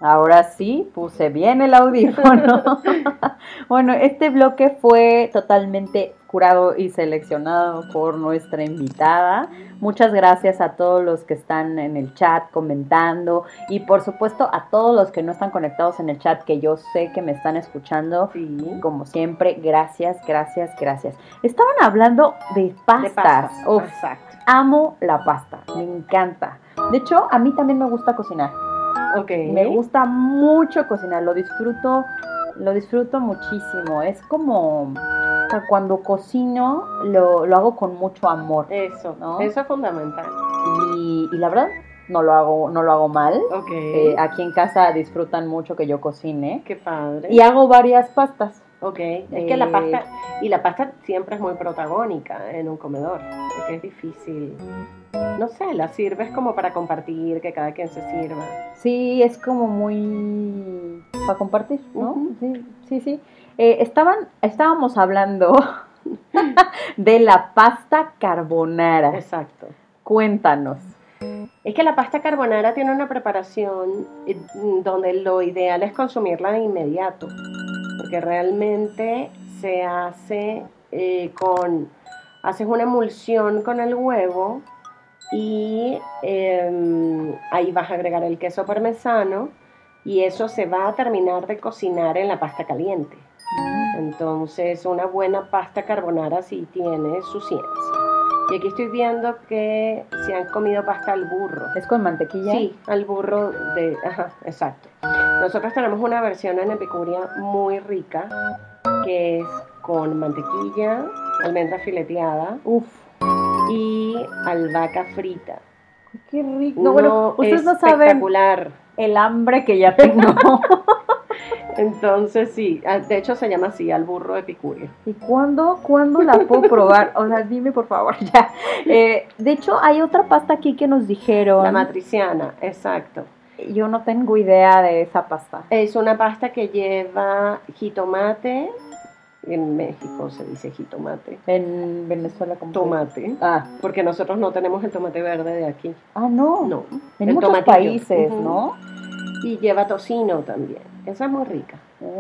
Ahora sí, puse bien el audífono. Bueno, este bloque fue totalmente curado y seleccionado por nuestra invitada. Muchas gracias a todos los que están en el chat comentando y por supuesto a todos los que no están conectados en el chat, que yo sé que me están escuchando. Sí. Como siempre, gracias. Estaban hablando de pastas. De pasta. Uf, Exacto. amo la pasta, me encanta. De hecho, a mí también me gusta cocinar. Ok. Me gusta mucho cocinar, lo disfruto muchísimo. Es como, o sea, cuando cocino lo hago con mucho amor. Eso, ¿no? eso es fundamental. Y la verdad, no lo hago mal. Ok. Aquí en casa disfrutan mucho que yo cocine. Qué padre. Y hago varias pastas. Ok, es que la pasta siempre es muy protagónica en un comedor, porque es difícil, no sé, la sirves como para compartir, que cada quien se sirva. Sí, es como muy para compartir, ¿no? Ujú. Sí. Estábamos hablando de la pasta carbonara. Exacto. Cuéntanos. Es que la pasta carbonara tiene una preparación donde lo ideal es consumirla de inmediato, porque realmente se hace haces una emulsión con el huevo y ahí vas a agregar el queso parmesano y eso se va a terminar de cocinar en la pasta caliente. Entonces una buena pasta carbonara sí tiene su ciencia. Y aquí estoy viendo que se han comido pasta al burro. ¿Es con mantequilla? Sí, al burro de... Ajá, exacto. Nosotros tenemos una versión en Epicuria muy rica, que es con mantequilla, almendra fileteada Uf, y albahaca frita. qué rico. No, bueno, ustedes no saben espectacular. el hambre que ya tengo. Entonces sí, de hecho se llama así, al burro Epicuria. ¿Y cuándo la puedo probar? O sea, dime por favor ya. De hecho, hay otra pasta aquí que nos dijeron. La matriciana, exacto. Yo no tengo idea de esa pasta. Es una pasta que lleva jitomate, en México se dice jitomate, En Venezuela, como tomate, porque nosotros no tenemos el tomate verde de aquí. No. No, En el muchos tomatillo. países, Ujú. ¿no? Y lleva tocino también. Esa es muy rica.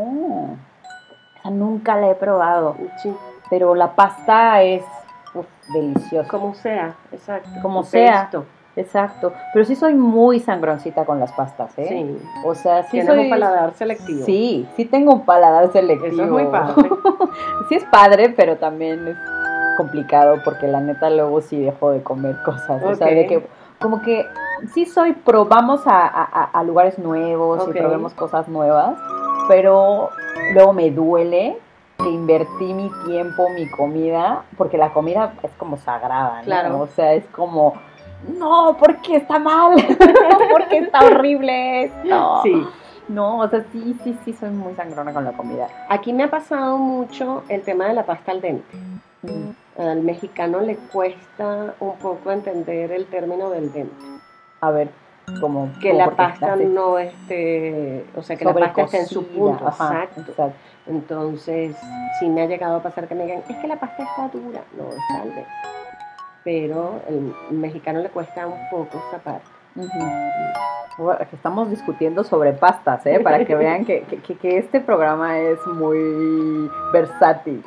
Esa nunca la he probado. Sí. Pero la pasta es deliciosa. Como sea, exacto. Como Un sea. pesto. Exacto. Pero sí soy muy sangroncita con las pastas, ¿eh? Sí. O sea, sí Tienes soy... un paladar selectivo. Sí tengo un paladar selectivo. Eso es muy padre. Sí es padre, pero también es complicado porque la neta luego sí dejo de comer cosas. O sea, Ok. de que como que sí vamos a lugares nuevos Ok. y probemos cosas nuevas, pero luego me duele que invertí mi tiempo, mi comida, porque la comida es como sagrada, ¿no? Claro. O sea, es como, no, porque está mal, porque está horrible esto. Sí. No, o sea, sí, soy muy sangrona con la comida. Aquí me ha pasado mucho el tema de la pasta al dente. Al mexicano le cuesta un poco entender el término del dente. A ver, como Que como la porque pasta está así, no esté, o sea, que la pasta esté en su sobrecocida. punto. Ajá, Exacto. Entonces, sí me ha llegado a pasar que me digan, es que la pasta está dura. No, está al dente. Pero el mexicano le cuesta un poco esa parte. Bueno, estamos discutiendo sobre pastas, ¿eh? Para que vean que este programa es muy versátil.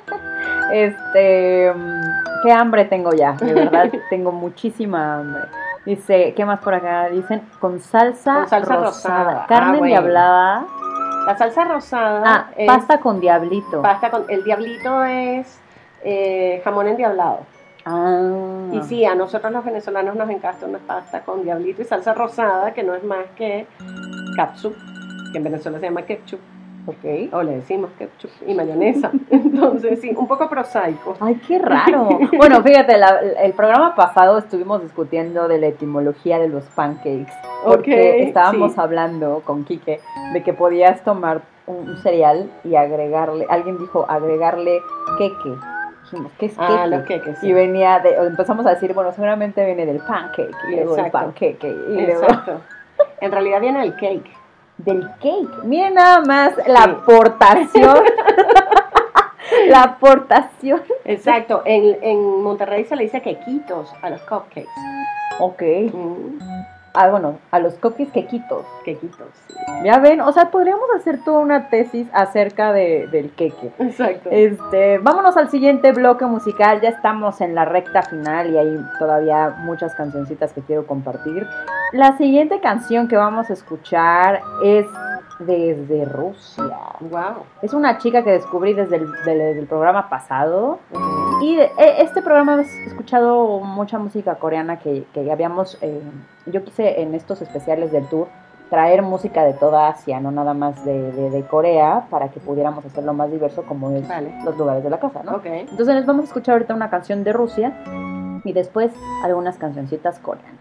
Qué hambre tengo ya, de verdad, tengo muchísima hambre. Dice, ¿qué más por acá? Dicen, con salsa rosada. Carne bueno. endiablada. La salsa rosada es Pasta con diablito. el diablito es jamón endiablado. Y sí, a nosotros los venezolanos nos encanta una pasta con diablito y salsa rosada, que no es más que catsup, que en Venezuela se llama ketchup, Ok. o le decimos ketchup y mayonesa. Entonces, sí, un poco prosaico. Ay, qué raro. Bueno, fíjate, el programa pasado estuvimos discutiendo de la etimología de los pancakes. Porque Ok, estábamos sí. hablando con Quique de que podías tomar un cereal y agregarle, alguien dijo agregarle queque. Dijimos, ¿qué es queque? Los queques, sí. Y empezamos a decir, bueno, seguramente viene del pancake, y luego del Exacto. panqueque, y luego Exacto. En realidad viene el cake. del cake. Miren nada más la Sí. aportación. La aportación. Exacto. En Monterrey se le dice quequitos a los cupcakes. Ok. bueno, a los cupcakes quequitos. Quequitos. Sí. Ya ven, o sea, podríamos hacer toda una tesis acerca del queque. Exacto. Vámonos al siguiente bloque musical. Ya estamos en la recta final y hay todavía muchas cancioncitas que quiero compartir. La siguiente canción que vamos a escuchar es desde Rusia. Wow. Es una chica que descubrí desde el programa pasado. Y este programa hemos escuchado mucha música coreana que habíamos... yo quise en estos especiales del tour traer música de toda Asia, no nada más de Corea, para que pudiéramos hacerlo más diverso como es los lugares de la casa, ¿no? Okay. Entonces les vamos a escuchar ahorita una canción de Rusia y después algunas cancioncitas coreanas.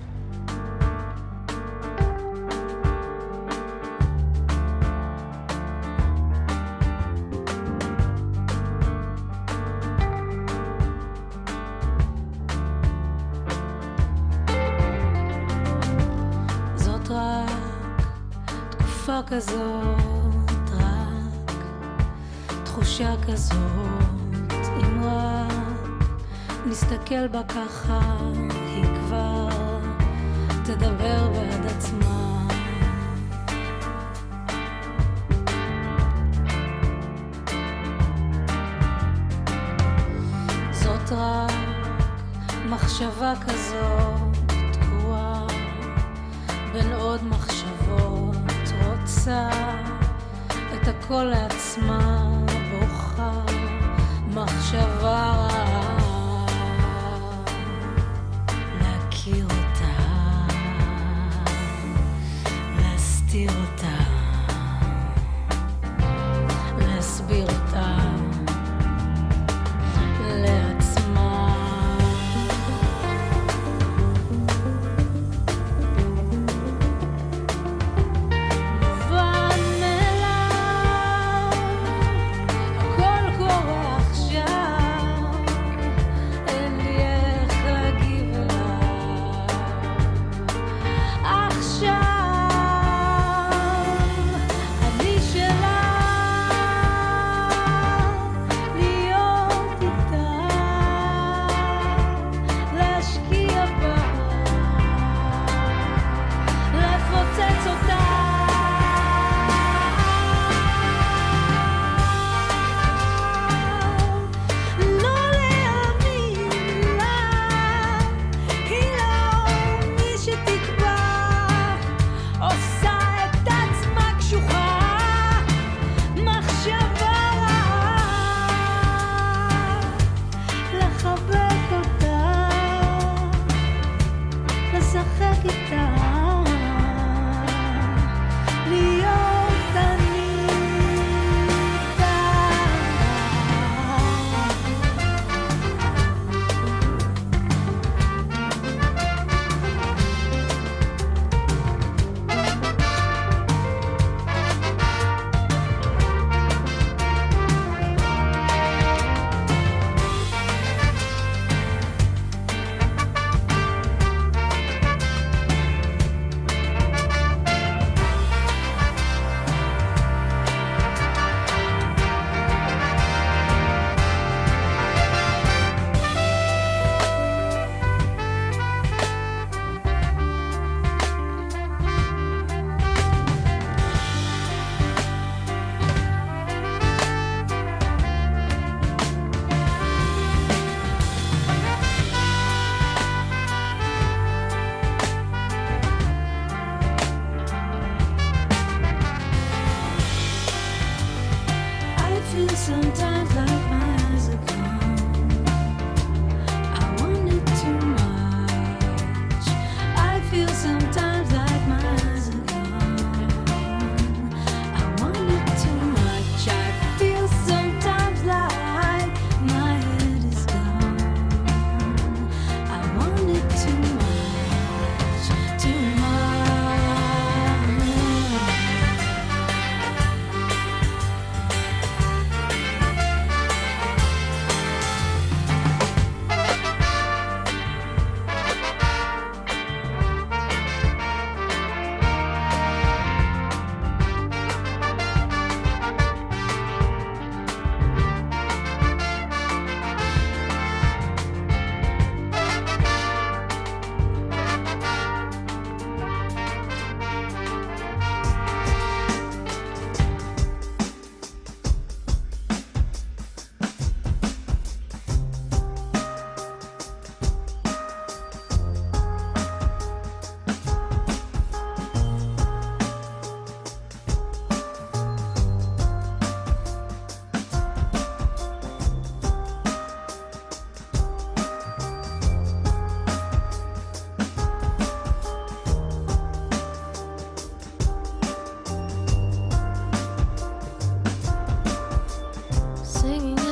זאת רק תקופה כזאת, רק תחושה כזאת, אם רק נסתכל בה ככה, היא כבר תדבר בעד עצמה. זאת רק מחשבה כזאת, תקועה בין עוד מחשבות, רוצה את הכל לעצמה, בוכה מחשבה רעה, להכיר אותה, להסתיר אותה, להסביר אותה לעצמה. מובן מאליו, הכל קורה עכשיו,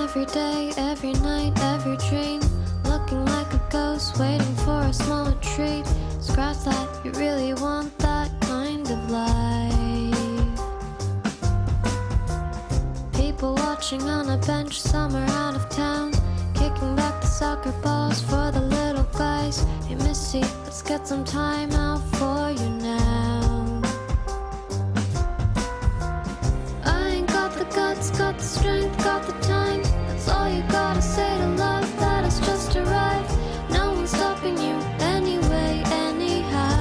every day, every night, every dream. Looking like a ghost, waiting for a small treat. Scratch that, you really want that kind of life. People watching on a bench somewhere out of town, kicking back the soccer balls for the little guys. Hey Missy, let's get some time out for you now. I ain't got the guts, got the strength, got the time. That's all you gotta say to love that has just arrived. No one's stopping you anyway, anyhow.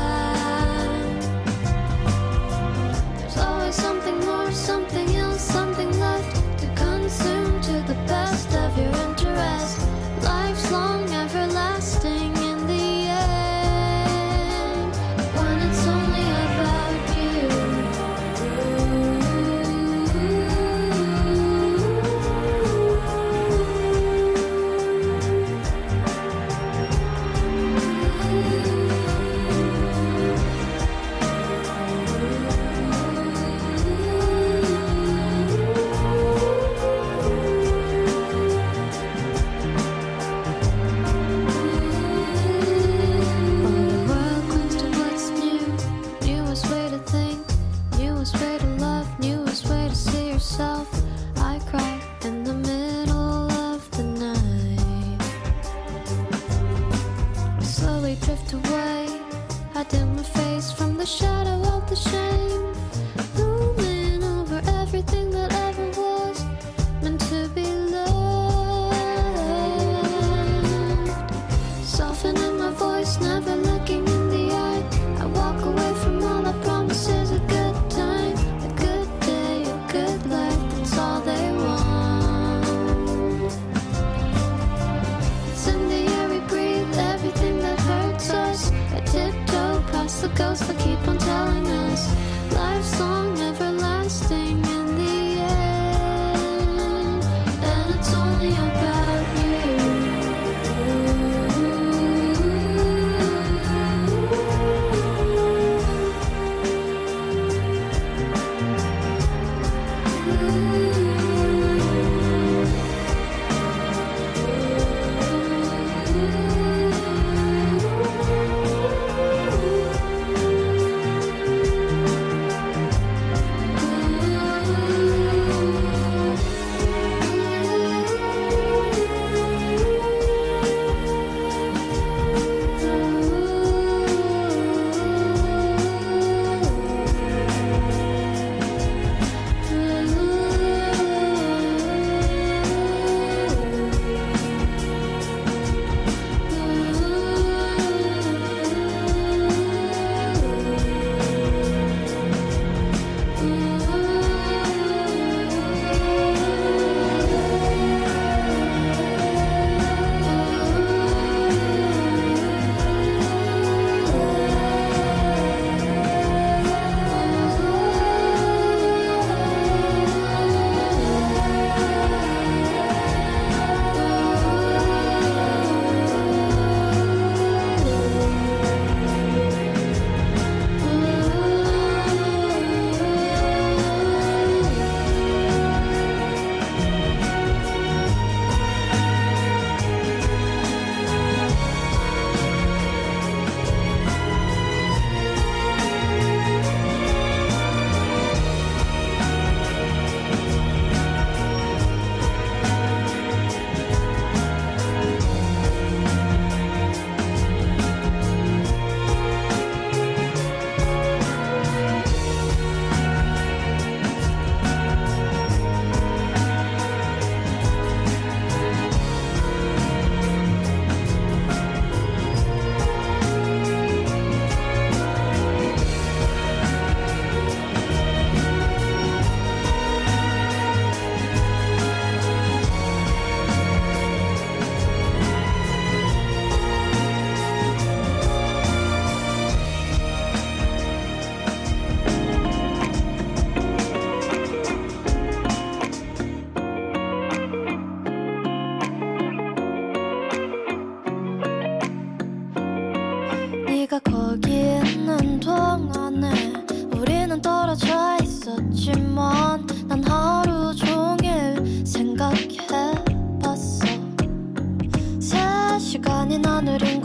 There's always something more, something else, something left to consume to the best of your interest. Life's long, everlasting in the end.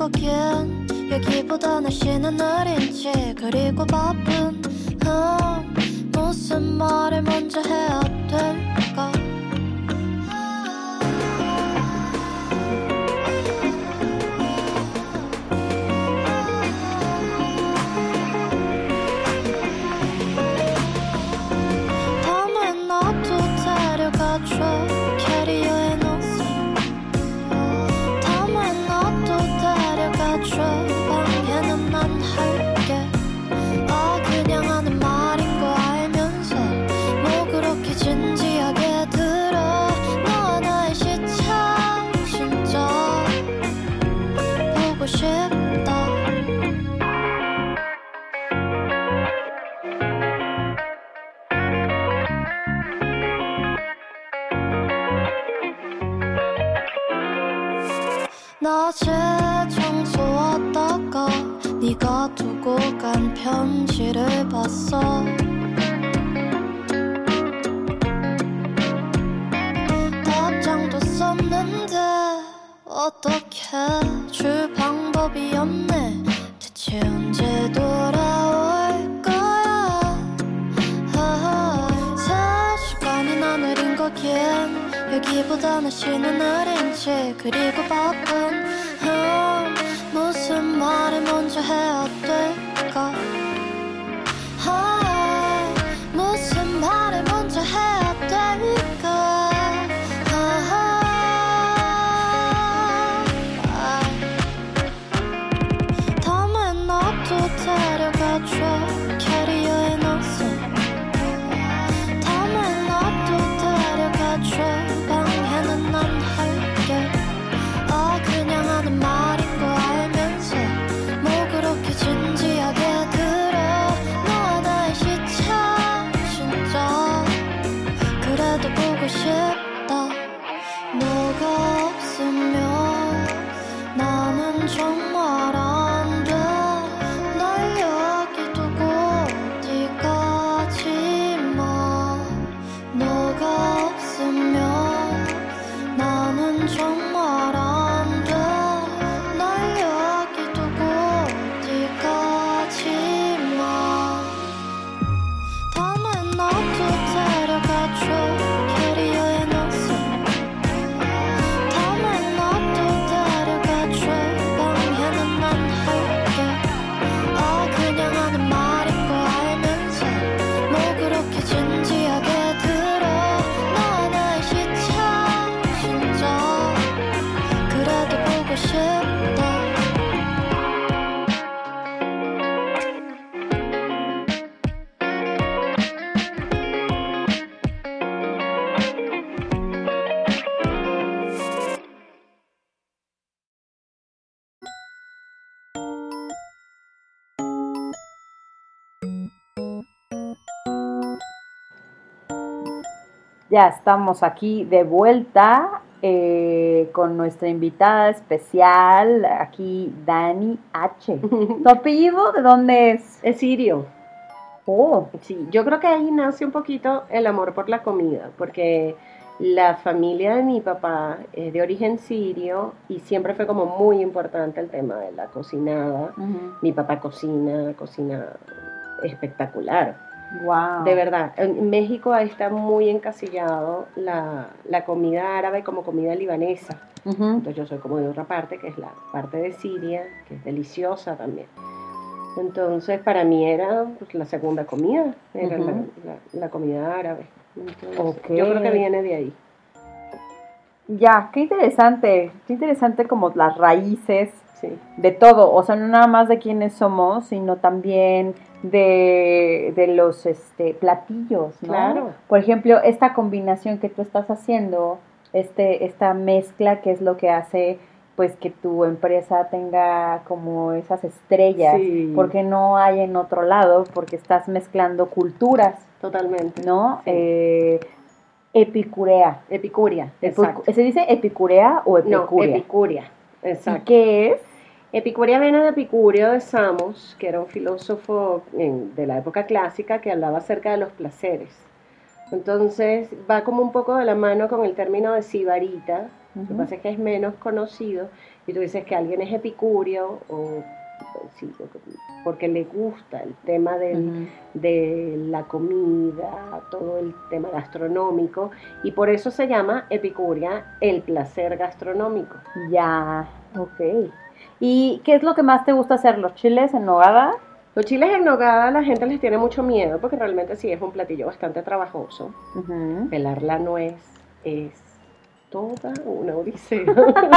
거기엔 여기보다 날씨는 느린지 그리고 바쁜 무슨 말을 먼저 해야 될까 다음엔 나도 데려가줘 캐리어에 넣었어 다음엔 나도 데려가줘 방해는 난 할게 아 그냥 하는 말인 거 알면서 뭐 그렇게 진지하게 들어 너와 나의 시차 진짜 보고 싶다 낮에 청소하다가 네가 두고 간 편지를 봤어 답장도 썼는데 어떻게 줄 방법이 없네 대체 언제 돌아올 거야 3시간이나 느린 거기엔 여기보다 날씨는 느린지 그리고 바쁜 무슨 말을 먼저 해야 될까 무슨 말을 먼저 해야 될까 다음엔 나도 데려가줘 캐리어에 넣었어 다음엔 나도 데려가줘 방해는 난 할게 아 그냥 하는 말인 거 알면서 뭐 그렇게 진지하게 들어 너와 나의 시차 진짜 그래도 보고 싶다 너가 없으면 나는 정말 안 돼 날 여기 두고 어디 가지 마 너가 없으면 나는 정말 안 돼 날 여기 두고 어디 가지 마 다음엔 나도 데려가줘 캐리어에 넣었어 다음엔 나도 데려가줘 방해는 난 할게 아 그냥 하는 말인 거 알면서 뭐 그렇게 진지하게 들어 너와 나의 시차 진짜 그래도 보고 싶다 Ya estamos aquí de vuelta con nuestra invitada especial, aquí Dani H. ¿Tu apellido de dónde es? Es sirio. Oh, Sí, yo creo que ahí nace un poquito el amor por la comida, porque la familia de mi papá es de origen sirio y siempre fue como muy importante el tema de la cocinada. Mi papá cocina espectacular. wow. De verdad, en México está muy encasillado la comida árabe como comida libanesa. Ujú. Entonces yo soy como de otra parte, que es la parte de Siria, que es deliciosa también. Entonces para mí era pues, la segunda comida, era Ujú. la comida árabe. Entonces, Ok. yo creo que viene de ahí. Ya, qué interesante como las raíces Sí. de todo, o sea, no nada más de quiénes somos, sino también de los platillos, ¿no? Claro. Por ejemplo, esta combinación que tú estás haciendo, esta mezcla que es lo que hace pues que tu empresa tenga como esas estrellas, Sí. porque no hay en otro lado, porque estás mezclando culturas, Totalmente. ¿no? Sí. Epicurea. Epicuria, exacto. ¿Se dice epicurea o No, epicuria? epicuria, ¿Y exacto. qué es? Epicuria viene de Epicurio de Samos, que era un filósofo de la época clásica que hablaba acerca de los placeres. Entonces va como un poco de la mano con el término de sibarita, Lo que pasa es que es menos conocido y tú dices que alguien es epicúreo o sí, porque le gusta el tema de la comida, todo el tema gastronómico, y por eso se llama epicuria el placer gastronómico. Ya, ok. ¿Y qué es lo que más te gusta hacer? ¿Los chiles en nogada? Los chiles en nogada a la gente les tiene mucho miedo porque realmente sí es un platillo bastante trabajoso. Ujú. Pelar la nuez es toda una odisea.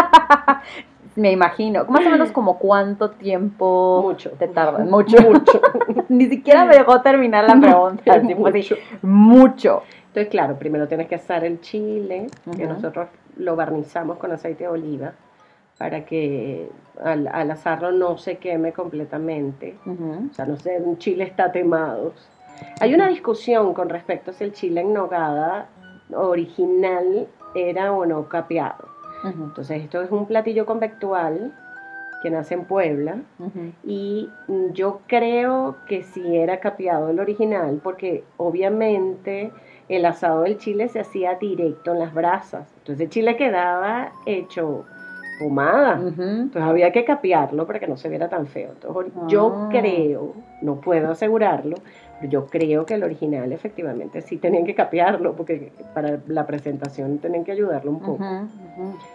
Me imagino. Más o menos como cuánto tiempo Mucho. te tarda. Mucho. Mucho. Ni siquiera me dejó terminar la pregunta. Así fue así, mucho. Entonces, claro, primero tienes que asar el chile, que Ujú. nosotros lo barnizamos con aceite de oliva para que al asarlo no se queme completamente. Ujú. O sea, no sé, un chile está temado. Hay una discusión con respecto a si el chile en nogada original era o no capeado. Ujú. Entonces, esto es un platillo convectual que nace en Puebla Ujú. y yo creo que sí era capeado el original porque obviamente el asado del chile se hacía directo en las brasas. Entonces el chile quedaba hecho pomada. Ujú. Entonces había que capearlo para que no se viera tan feo. Entonces yo Ah. creo, no puedo asegurarlo, pero yo creo que el original efectivamente sí tenían que capearlo porque para la presentación tenían que ayudarlo un poco. Ujú. Ujú.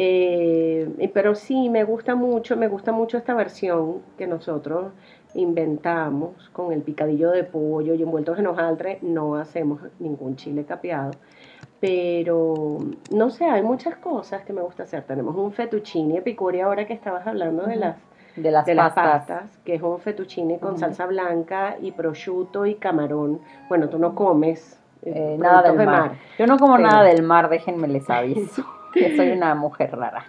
Pero sí, me gusta mucho esta versión que nosotros inventamos con el picadillo de pollo y envueltos en hojaldre. No hacemos ningún chile capeado, pero no sé, hay muchas cosas que me gusta hacer. Tenemos un fettuccine epicuria ahora que estabas hablando de las De las pastas. pastas, que es un fettuccine con Ujú. salsa blanca y prosciutto y camarón. Bueno, tú no comes Nada productos del de mar. Yo no como pero- nada del mar, déjenme les aviso. Que soy una mujer rara.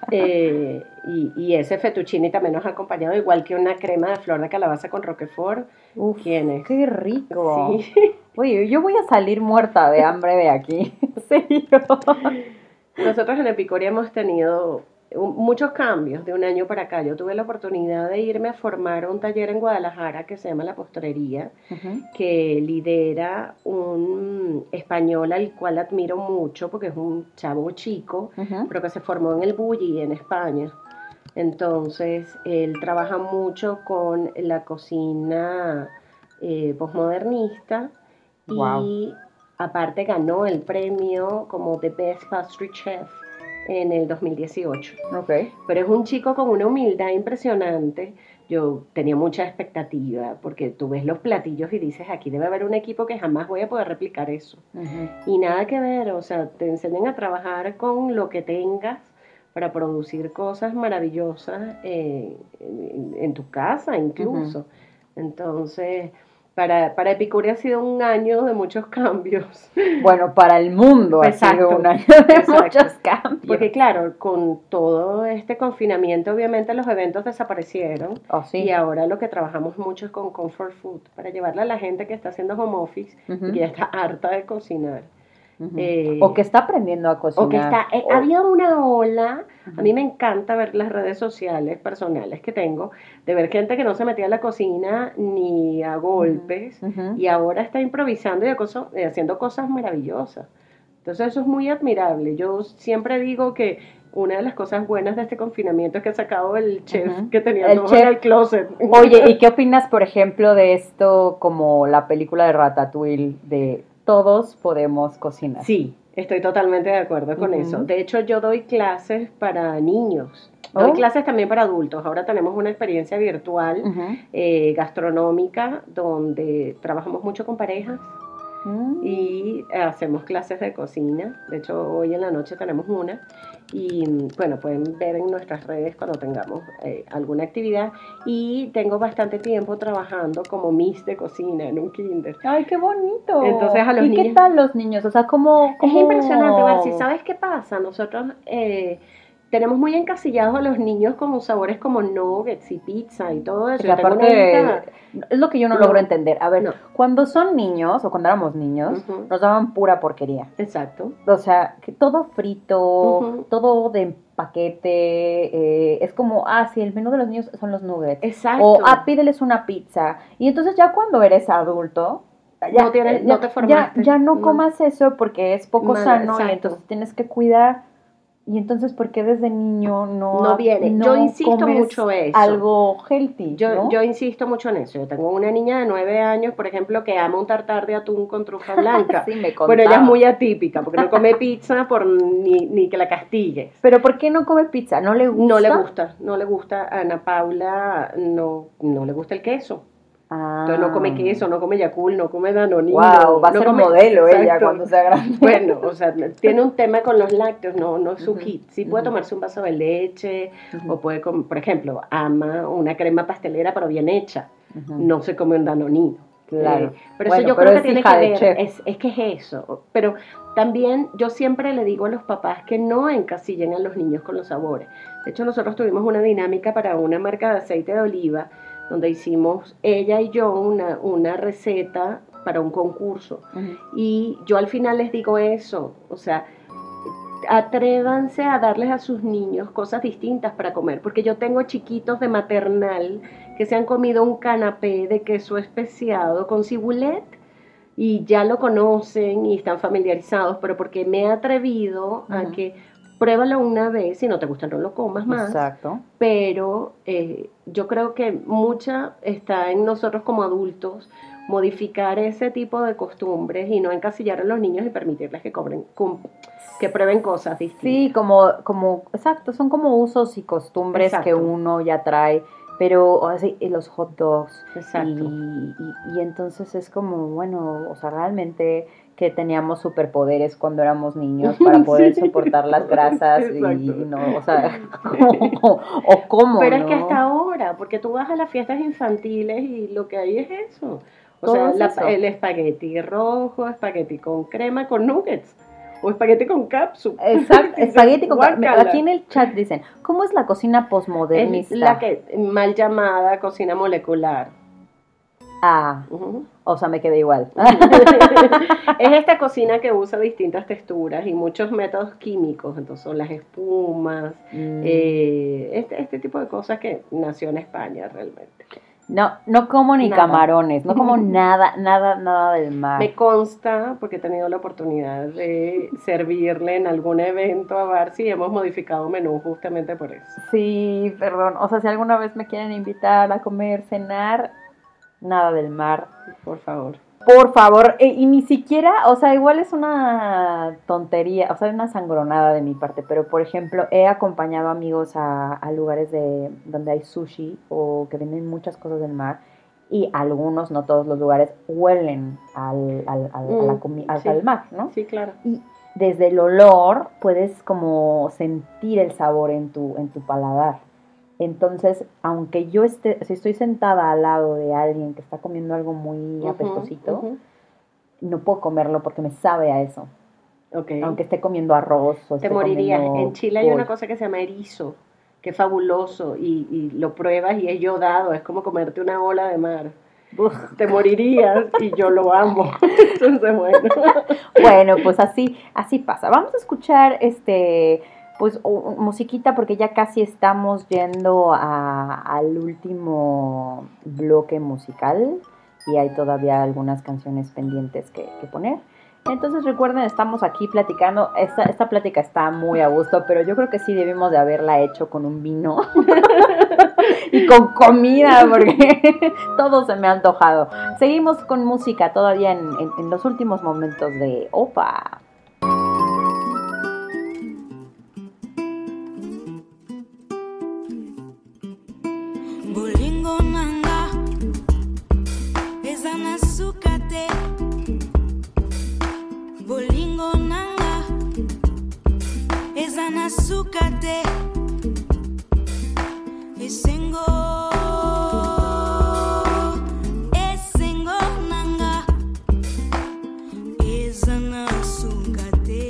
Y ese fettuccine también nos ha acompañado, igual que una crema de flor de calabaza con roquefort. Uf, ¿Quién es? qué rico. Sí. Oye, yo voy a salir muerta de hambre de aquí. En serio. Nosotros en Epicoria hemos tenido muchos cambios de un año para acá. Yo tuve la oportunidad de irme a formar a un taller en Guadalajara que se llama La Postrería, Ujú. que lidera un español al cual admiro mucho porque es un chavo chico, Ujú. pero que se formó en el Bulli en España. Entonces, él trabaja mucho con la cocina posmodernista Guau. y aparte ganó el premio como The Best Pastry Chef en el 2018. Ok. Pero es un chico con una humildad impresionante. Yo tenía mucha expectativa porque tú ves los platillos y dices, aquí debe haber un equipo que jamás voy a poder replicar eso. Ujú. Y nada que ver, o sea, te enseñan a trabajar con lo que tengas para producir cosas maravillosas en tu casa incluso. Entonces, para Epicuria ha sido un año de muchos cambios. Bueno, para el mundo ha sido Exacto, un año de exacto. muchos cambios. Porque claro, con todo este confinamiento, obviamente los eventos desaparecieron. Oh, sí. Y ahora lo que trabajamos mucho es con comfort food, para llevarle a la gente que está haciendo home office Ujú. y que ya está harta de cocinar. Ujú. eh, O que está aprendiendo a cocinar. O que está, O- había una ola, Ujú. a mí me encanta ver las redes sociales personales que tengo, de ver gente que no se metía a la cocina ni a golpes, Ujú. y ahora está improvisando y haciendo cosas maravillosas. Entonces eso es muy admirable. Yo siempre digo que una de las cosas buenas de este confinamiento es que he sacado el chef Ujú. que tenía El todo chef. en el closet. Oye, ¿y qué opinas, por ejemplo, de esto como la película de Ratatouille de todos podemos cocinar? Sí, estoy totalmente de acuerdo con Ujú. eso. De hecho, yo doy clases para niños. Doy Oh. clases también para adultos. Ahora tenemos una experiencia virtual Ujú. gastronómica donde trabajamos mucho con parejas Mm. y hacemos clases de cocina. De hecho, hoy en la noche tenemos una. Y bueno, pueden ver en nuestras redes cuando tengamos alguna actividad. Y tengo bastante tiempo trabajando como Miss de cocina en un kinder. Ay, qué bonito. Entonces, a los ¿Y qué niños- tal los niños? O sea, ¿cómo? Es impresionante, Barcy. ¿Sabes qué pasa? Nosotros tenemos muy encasillados a los niños con sabores como nuggets y pizza y todo eso. Porque Yo tengo una aparte, hija- es lo que yo no No. logro entender. A ver, No. cuando son niños, o cuando éramos niños, Ujú. nos daban pura porquería. Exacto. O sea, que todo frito, Ujú. todo de paquete, es como, sí, el menú de los niños son los nuggets. Exacto. O, pídeles una pizza. Y entonces ya cuando eres adulto, No te formaste. ya no No. comas eso porque es poco Mal, sano y exacto. entonces tienes que cuidar Y entonces, ¿por qué desde niño No viene? Yo insisto comes mucho eso. algo healthy, Yo, ¿no? yo insisto mucho en eso. Yo tengo una niña de 9 años, por ejemplo, que ama un tartar de atún con trufa blanca. Sí, me contaba. Bueno, ella es muy atípica, porque no come pizza ni que la castigues. Pero ¿por qué no come pizza? ¿No le gusta? No le gusta. A Ana Paula no le gusta el queso. Ah. Entonces no come queso, no come Yakult, no come Danonino. Wow, va a no ser come- modelo ella Exacto. cuando sea grande. Bueno, o sea, tiene un tema con los lácteos, no es su Ujú, hit. Sí puede ujú. tomarse un vaso de leche, Ujú. o puede, por ejemplo, ama una crema pastelera pero bien hecha. Ujú. No se come un Danonino. Claro. Pero Bueno, eso yo pero creo que es tiene hija que de ver, chef. es que es eso. Pero también yo siempre le digo a los papás que no encasillen a los niños con los sabores. De hecho, nosotros tuvimos una dinámica para una marca de aceite de oliva, donde hicimos ella y yo una receta para un concurso. Ujú. Y yo al final les digo eso, o sea, atrévanse a darles a sus niños cosas distintas para comer, porque yo tengo chiquitos de maternal que se han comido un canapé de queso especiado con cibulet y ya lo conocen y están familiarizados, pero porque me he atrevido a Ujú. que pruébalo una vez, si no te gusta no lo comas más, Exacto. pero yo creo que mucha está en nosotros como adultos modificar ese tipo de costumbres y no encasillar a los niños y permitirles que que prueben cosas distintas. Sí, exacto, son como usos y costumbres Exacto. que uno ya trae, pero así, los hot dogs. Exacto. Y entonces es como, bueno, o sea, realmente que teníamos superpoderes cuando éramos niños para poder Sí. soportar las grasas y Exacto. no, o sea, o cómo, Pero es ¿no? que hasta ahora, porque tú vas a las fiestas infantiles y lo que hay es eso. O Todo sea, es eso. el espagueti rojo, espagueti con crema, con nuggets. O espagueti con cápsula. Exacto, espagueti con... Guácala. Aquí en el chat dicen, ¿cómo es la cocina Es posmodernista? la que mal llamada cocina molecular. Ah, Ujú. o sea, me quedé igual. Es esta cocina que usa distintas texturas y muchos métodos químicos, entonces son las espumas, este tipo de cosas que nació en España realmente. No como ni Nada. camarones, no como nada del mar. Me consta, porque he tenido la oportunidad de servirle en algún evento a Barcy y hemos modificado menú justamente por eso. Sí, perdón, o sea, si alguna vez me quieren invitar a comer, cenar, nada del mar. Por favor. Por favor, y ni siquiera, o sea, igual es una tontería, o sea, una sangronada de mi parte, pero por ejemplo, he acompañado amigos a lugares donde hay sushi o que venden muchas cosas del mar y algunos, no todos los lugares, huelen Sí. al mar, ¿no? Sí, claro. Y desde el olor puedes como sentir el sabor en tu paladar. Entonces, aunque si estoy sentada al lado de alguien que está comiendo algo muy Ujú, apestosito, ujú. no puedo comerlo porque me sabe a eso. Ok. Aunque esté comiendo arroz o Te esté morirías. comiendo En Chile hay una pollo. cosa que se llama erizo, que es fabuloso y lo pruebas y es yodado, es como comerte una ola de mar. Uf. Te morirías y yo lo amo. Entonces, bueno. Bueno, pues así pasa. Vamos a escuchar pues musiquita porque ya casi estamos yendo al último bloque musical y hay todavía algunas canciones pendientes que poner. Entonces recuerden, estamos aquí platicando, esta plática está muy a gusto, pero yo creo que sí debimos de haberla hecho con un vino y con comida porque todo se me ha antojado. Seguimos con música todavía en los últimos momentos de Opa. Bolingo nanga eza na suka te. Bolingo nanga eza na suka te. Esengo nanga eza na suka te.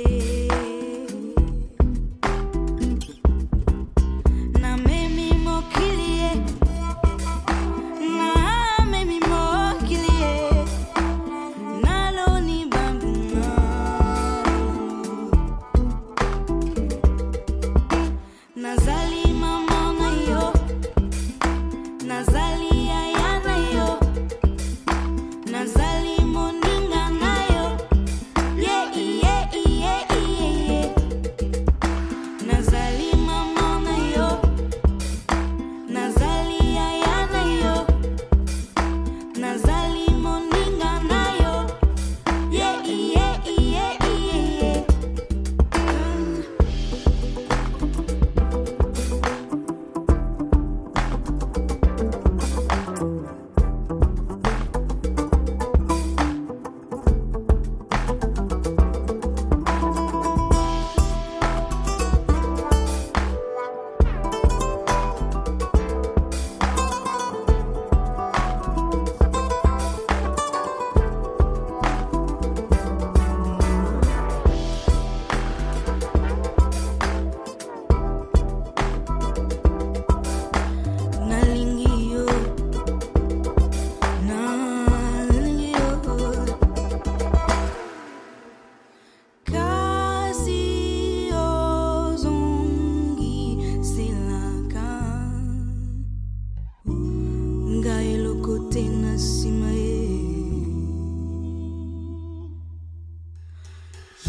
Na memi mokilie, na memi mokilie, naloni bambuna. Nazali mama na yo,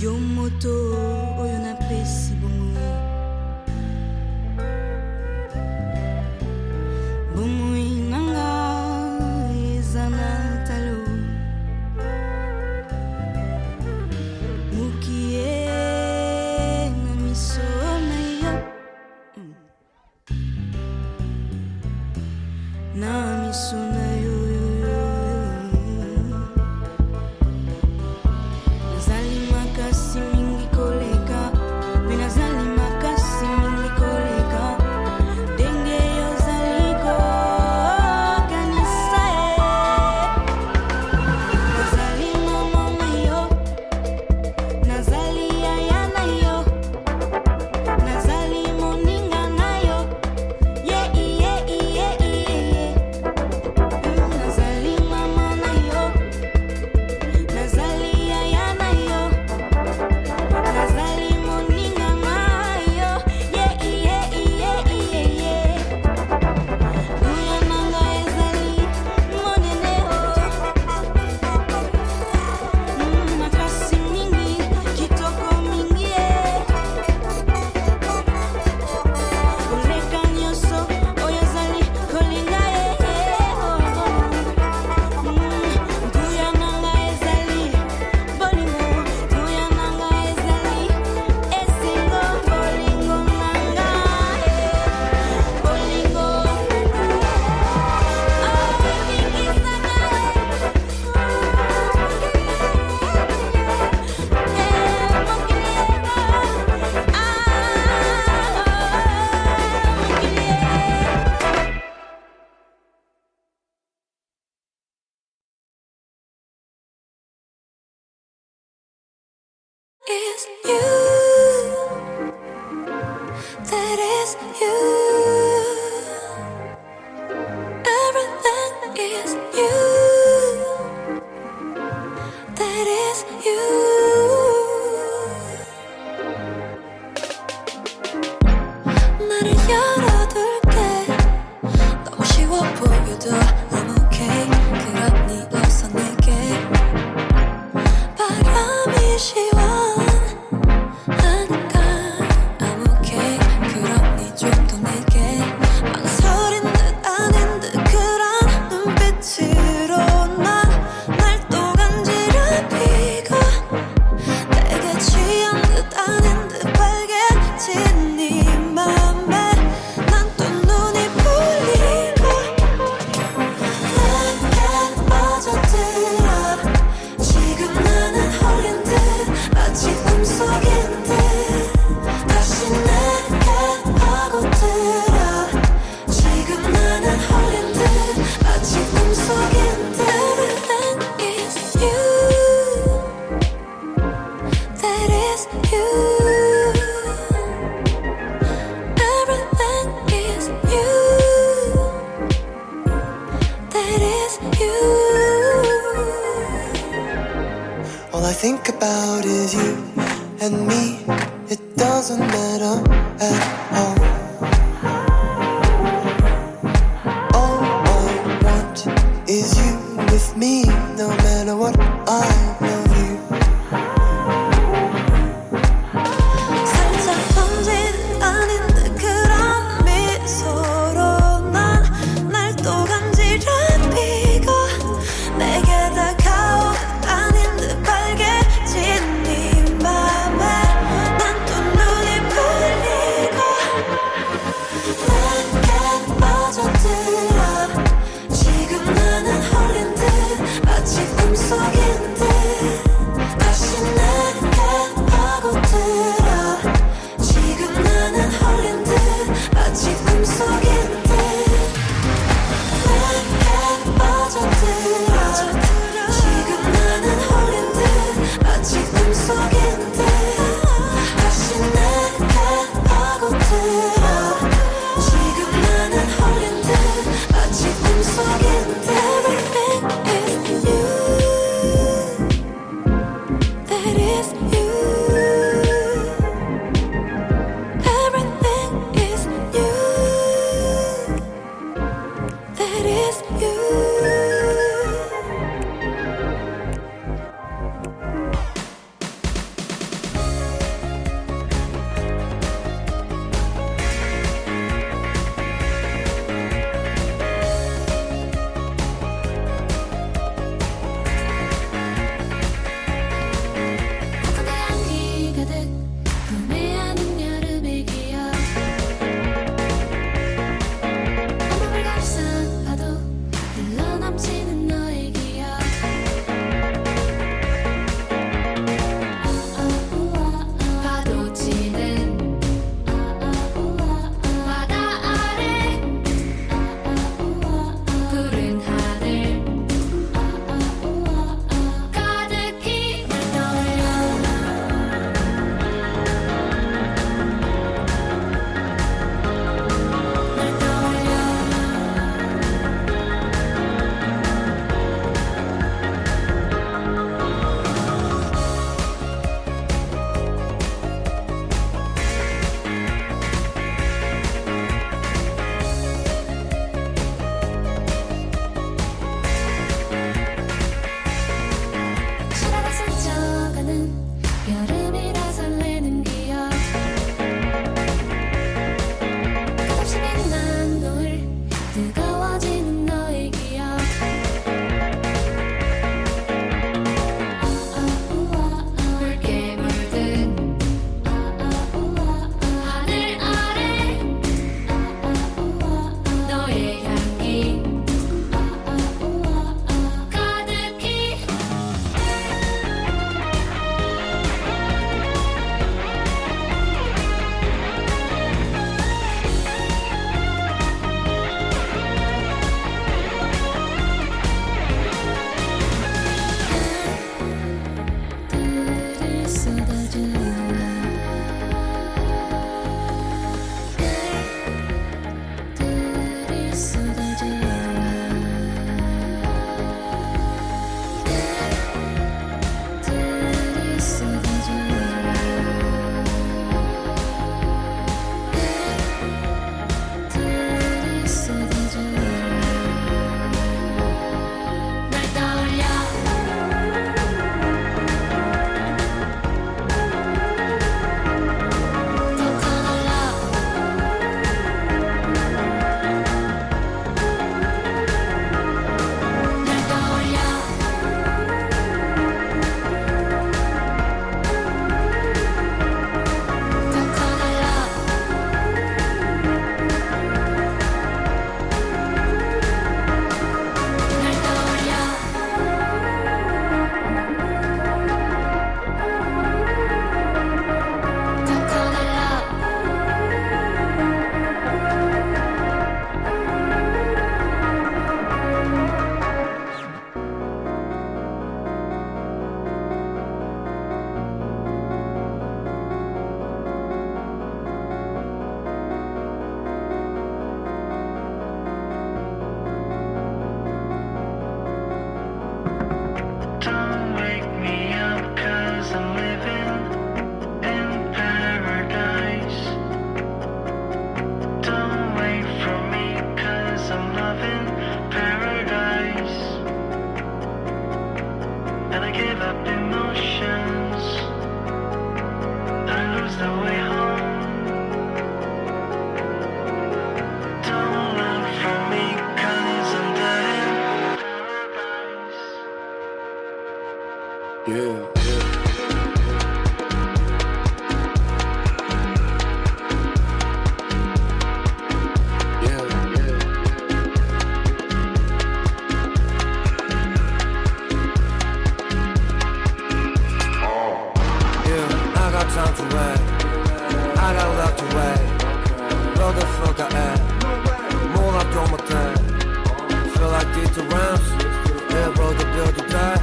Yomoto oyo napesi bomoi bomoi nanga eza na talo mukie na miso na yo na miso na yo nazali makasi mingi koleka mpe nazali makasi mingi koleka ndenge yo ozali kokanisa ye nazali mama na yo nazali yaya na yo nazali moninga na yo ye iye iye iye nazali mama na yo nazali yaya na yo nazali moninga na yo ye iye iye iye nguya nanga ezali monene makasi mingi kitoko mingi koleka nyonso oyo ezali kolinga nguya nanga ezali bolingo nguya nanga ezali esengo bolingo nanga bolingo It's you, that is you. Everything is you, that is you. 나를 열어둘게 너무 쉬워 보여도 I'm okay 그러니 어서 내게 바람이 시원하니까 I'm okay 그러니 좀 더 내게 망설인 듯 아닌 듯 그런 눈빛으로 난 날 또 간지럽히고 내게 취한 듯 아닌 듯 빨개진 네 맘에 난 또 눈이 풀리고 내게 빠져들어 지금 나는 홀린 듯 마치 꿈속인 듯 다시 내게 파고들어 지금 나는 홀린 듯 마치 꿈속인 듯 Everything is you That is you Everything is you That is you All I think about is you and me. It doesn't matter at all. All I want is you with me. No matter what, I love you. 살짝 번지는 아닌 듯 그런 미소로 난 날 또 간지럽히고 내게 다가오듯 아닌 듯 빨개진 네 맘에 난 또 눈이 풀리고 got time to wait. I got love to wait. Blow the fuck I at. More up on my time. Feel like these two rounds. Yeah, bro, the build to die.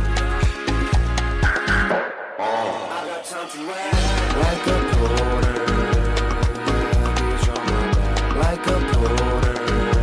I got time to wait. Like a porter. Yeah, bitch on my back. Like a porter.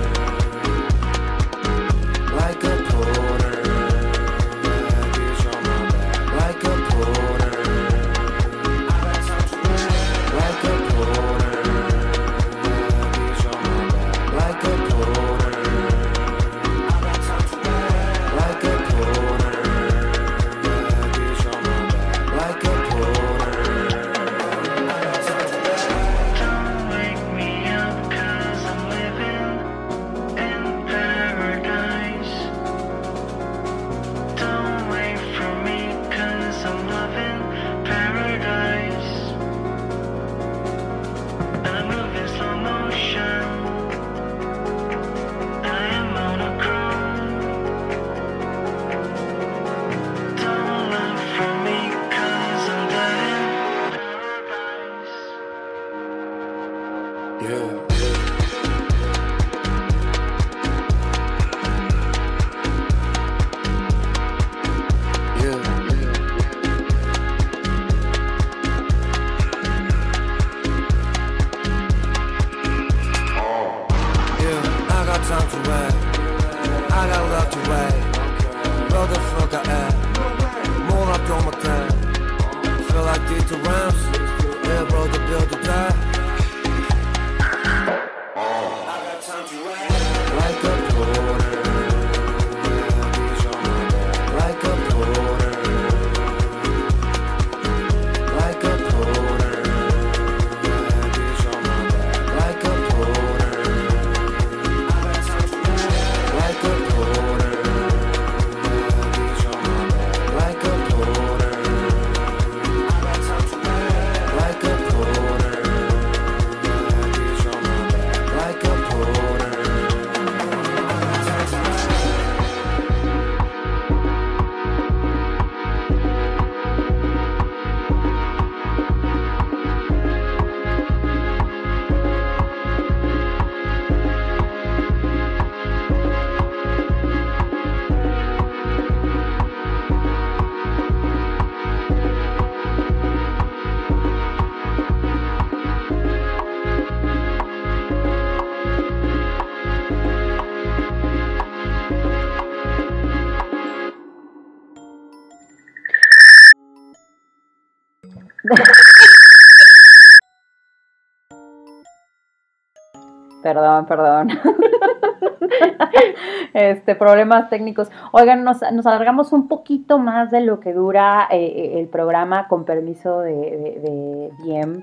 Like a porter. Yeah, bitch on my back. Like a porter. I got time to wait. Like a porter. Yeah, bitch on my back. Like a porter. I got time to wait. Like a porter. Yeah, bitch on my back. Like a porter. I got time to wait. Don't wake me up 'cause I'm living in paradise. Don't wait for me 'cause I'm loving paradise. And I move in slow motion. I am monochrome. Don't look for me 'cause I'm living paradise. Yeah. Yeah. Yeah, I got time to wait. I got love to wait. Blow the fuck I at. More up on my time. Feel like these two rounds. Yeah, bro, the build to die. I got time to wait. Like a porter. Yeah, bitch on my back. Like a porter. Like a porter. Yeah, bitch on my back. Like a porter. I got time to wait. Like a porter. Yeah, bitch on my back. Like a porter. I got time to wait. Like a porter. Yeah, bitch on my back. Like a porter. I got time to wait. Perdón. Problemas técnicos. Oigan, nos alargamos un poquito más de lo que dura el programa, con permiso de Diem.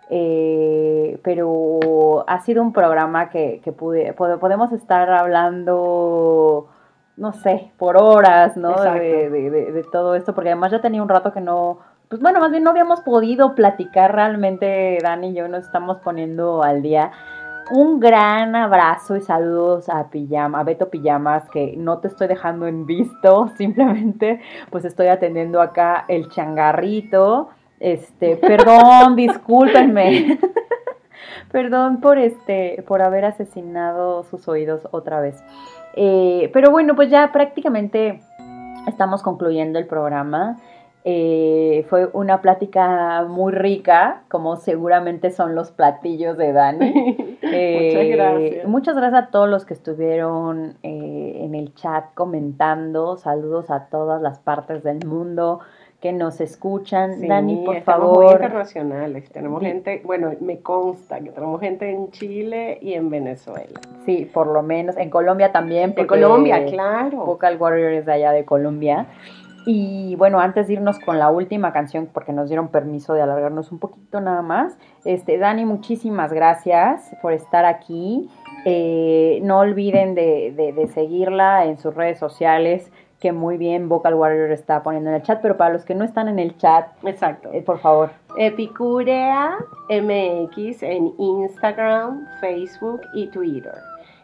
Pero ha sido un programa que podemos estar hablando, no sé, por horas, ¿no? Exacto. De todo esto, porque además ya tenía un rato que no, pues bueno, más bien no habíamos podido platicar realmente. Dani y yo nos estamos poniendo al día. Un gran abrazo y saludos a Beto Pijamas, que no te estoy dejando en visto, simplemente pues estoy atendiendo acá el changarrito. Perdón, discúlpenme. Perdón por haber asesinado sus oídos otra vez. Pero bueno, pues ya prácticamente estamos concluyendo el programa. Fue una plática muy rica, como seguramente son los platillos de Dani. Muchas gracias. Muchas gracias a todos los que estuvieron en el chat comentando. Saludos a todas las partes del mundo que nos escuchan. Sí, Dani, por estamos favor. muy internacionales. Tenemos gente, bueno, me consta que tenemos gente en Chile y en Venezuela. Sí, por lo menos. En Colombia también. En porque Colombia, claro. Vocal Warrior es de allá de Colombia. Y bueno, antes de irnos con la última canción, porque nos dieron permiso de alargarnos un poquito nada más, Dani, muchísimas gracias por estar aquí. No olviden de seguirla en sus redes sociales, que muy bien Vocal Warrior está poniendo en el chat, pero para los que no están en el chat, Exacto. por favor. Epicurea MX en Instagram, Facebook y Twitter.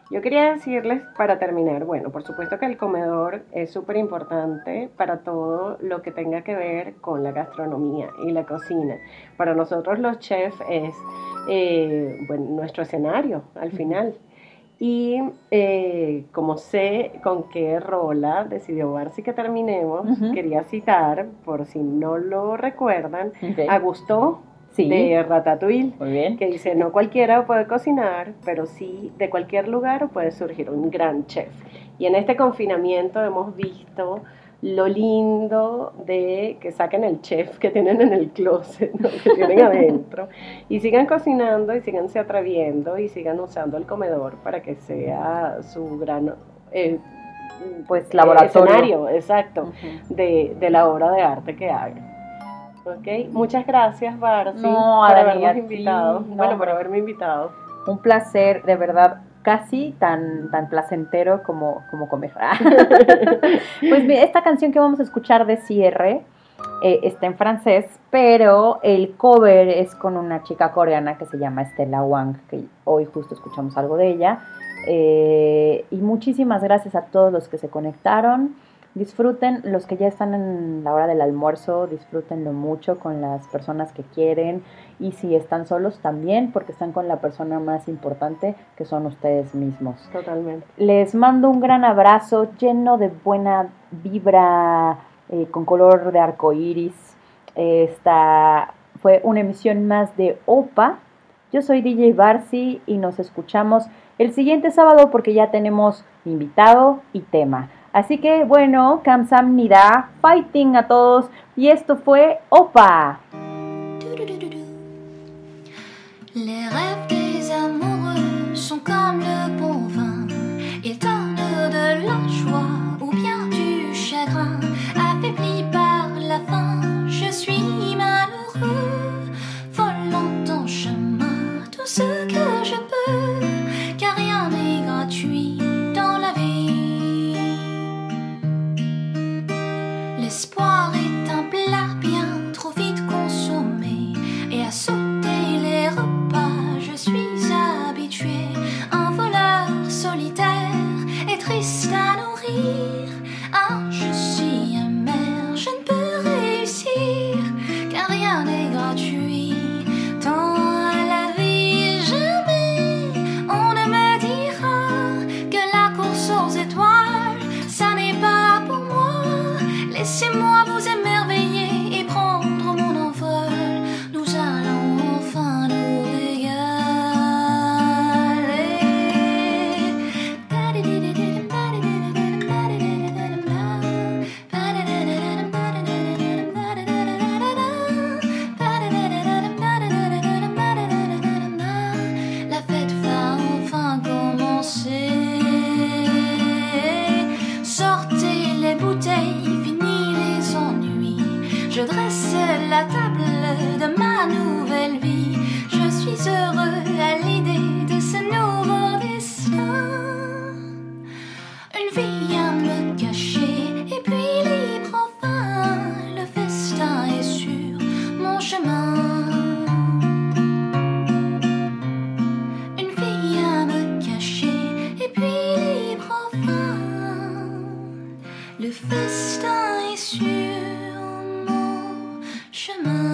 Yo quería decirles para terminar, bueno, por supuesto que el comedor es súper importante para todo lo que tenga que ver con la gastronomía y la cocina. Para nosotros los chefs es bueno, nuestro escenario al final. Y como sé con qué rola decidió Barsi que terminemos, Ujú. quería citar, por si no lo recuerdan, Ok. a Gusteau Sí. de Ratatouille, Muy bien. que dice, no cualquiera puede cocinar, pero sí de cualquier lugar puede surgir un gran chef. Y en este confinamiento hemos visto lo lindo de que saquen el chef que tienen en el closet, ¿no? Que tienen adentro, y sigan cocinando y síganse atreviendo y sigan usando el comedor para que sea su gran Pues laboratorio. escenario, exacto, Ujú. de la obra de arte que hagan. Ok, muchas gracias, Barsi, No, por Adani, habernos a ti, invitado. no, Bueno, por hombre. haberme invitado. Un placer, de verdad, casi tan placentero como comer. Pues mira, esta canción que vamos a escuchar de cierre está en francés, pero el cover es con una chica coreana que se llama Stella Wang, que hoy justo escuchamos algo de ella. Y muchísimas gracias a todos los que se conectaron. Disfruten, los que ya están en la hora del almuerzo, disfrútenlo mucho con las personas que quieren, y si están solos también, porque están con la persona más importante, que son ustedes mismos. Totalmente. Les mando un gran abrazo lleno de buena vibra, con color de arco iris. Esta fue una emisión más de OPA. Yo soy DJ Barsi y nos escuchamos el siguiente sábado porque ya tenemos invitado y tema. Así que bueno, kamsamnida, fighting a todos, y esto fue OPA. Les rêves des amoureux sont comme le bon vin. Ils donnent de la joie ou bien du chagrin. Affaibli par la faim, je suis malheureux. Volant en chemin tout ce que je peux, car rien n'est gratuit dans la vie. L'espoir est un plat bien trop vite consommé, et à sauter les repas je suis habitué. Un voleur solitaire et triste à nourrir. Ah, je suis amer, je ne peux réussir, car rien n'est gratuit dans la vie. Jamais on ne me dira que la course aux étoiles, ça n'est pas pour moi. Laissez-moi vous émerveiller et prendre mon envol. Nous allons enfin nous régaler. La fête va enfin commencer. Sortez les bouteilles, fini les ennuis. Je dresse la table de ma nouvelle vie. Je suis heureux à l'idée de ce nouveau destin. Une vie à me cacher et puis libre enfin. Le festin est sur mon chemin. Une vie à me cacher et puis libre enfin. Le festin est sur mon chemin.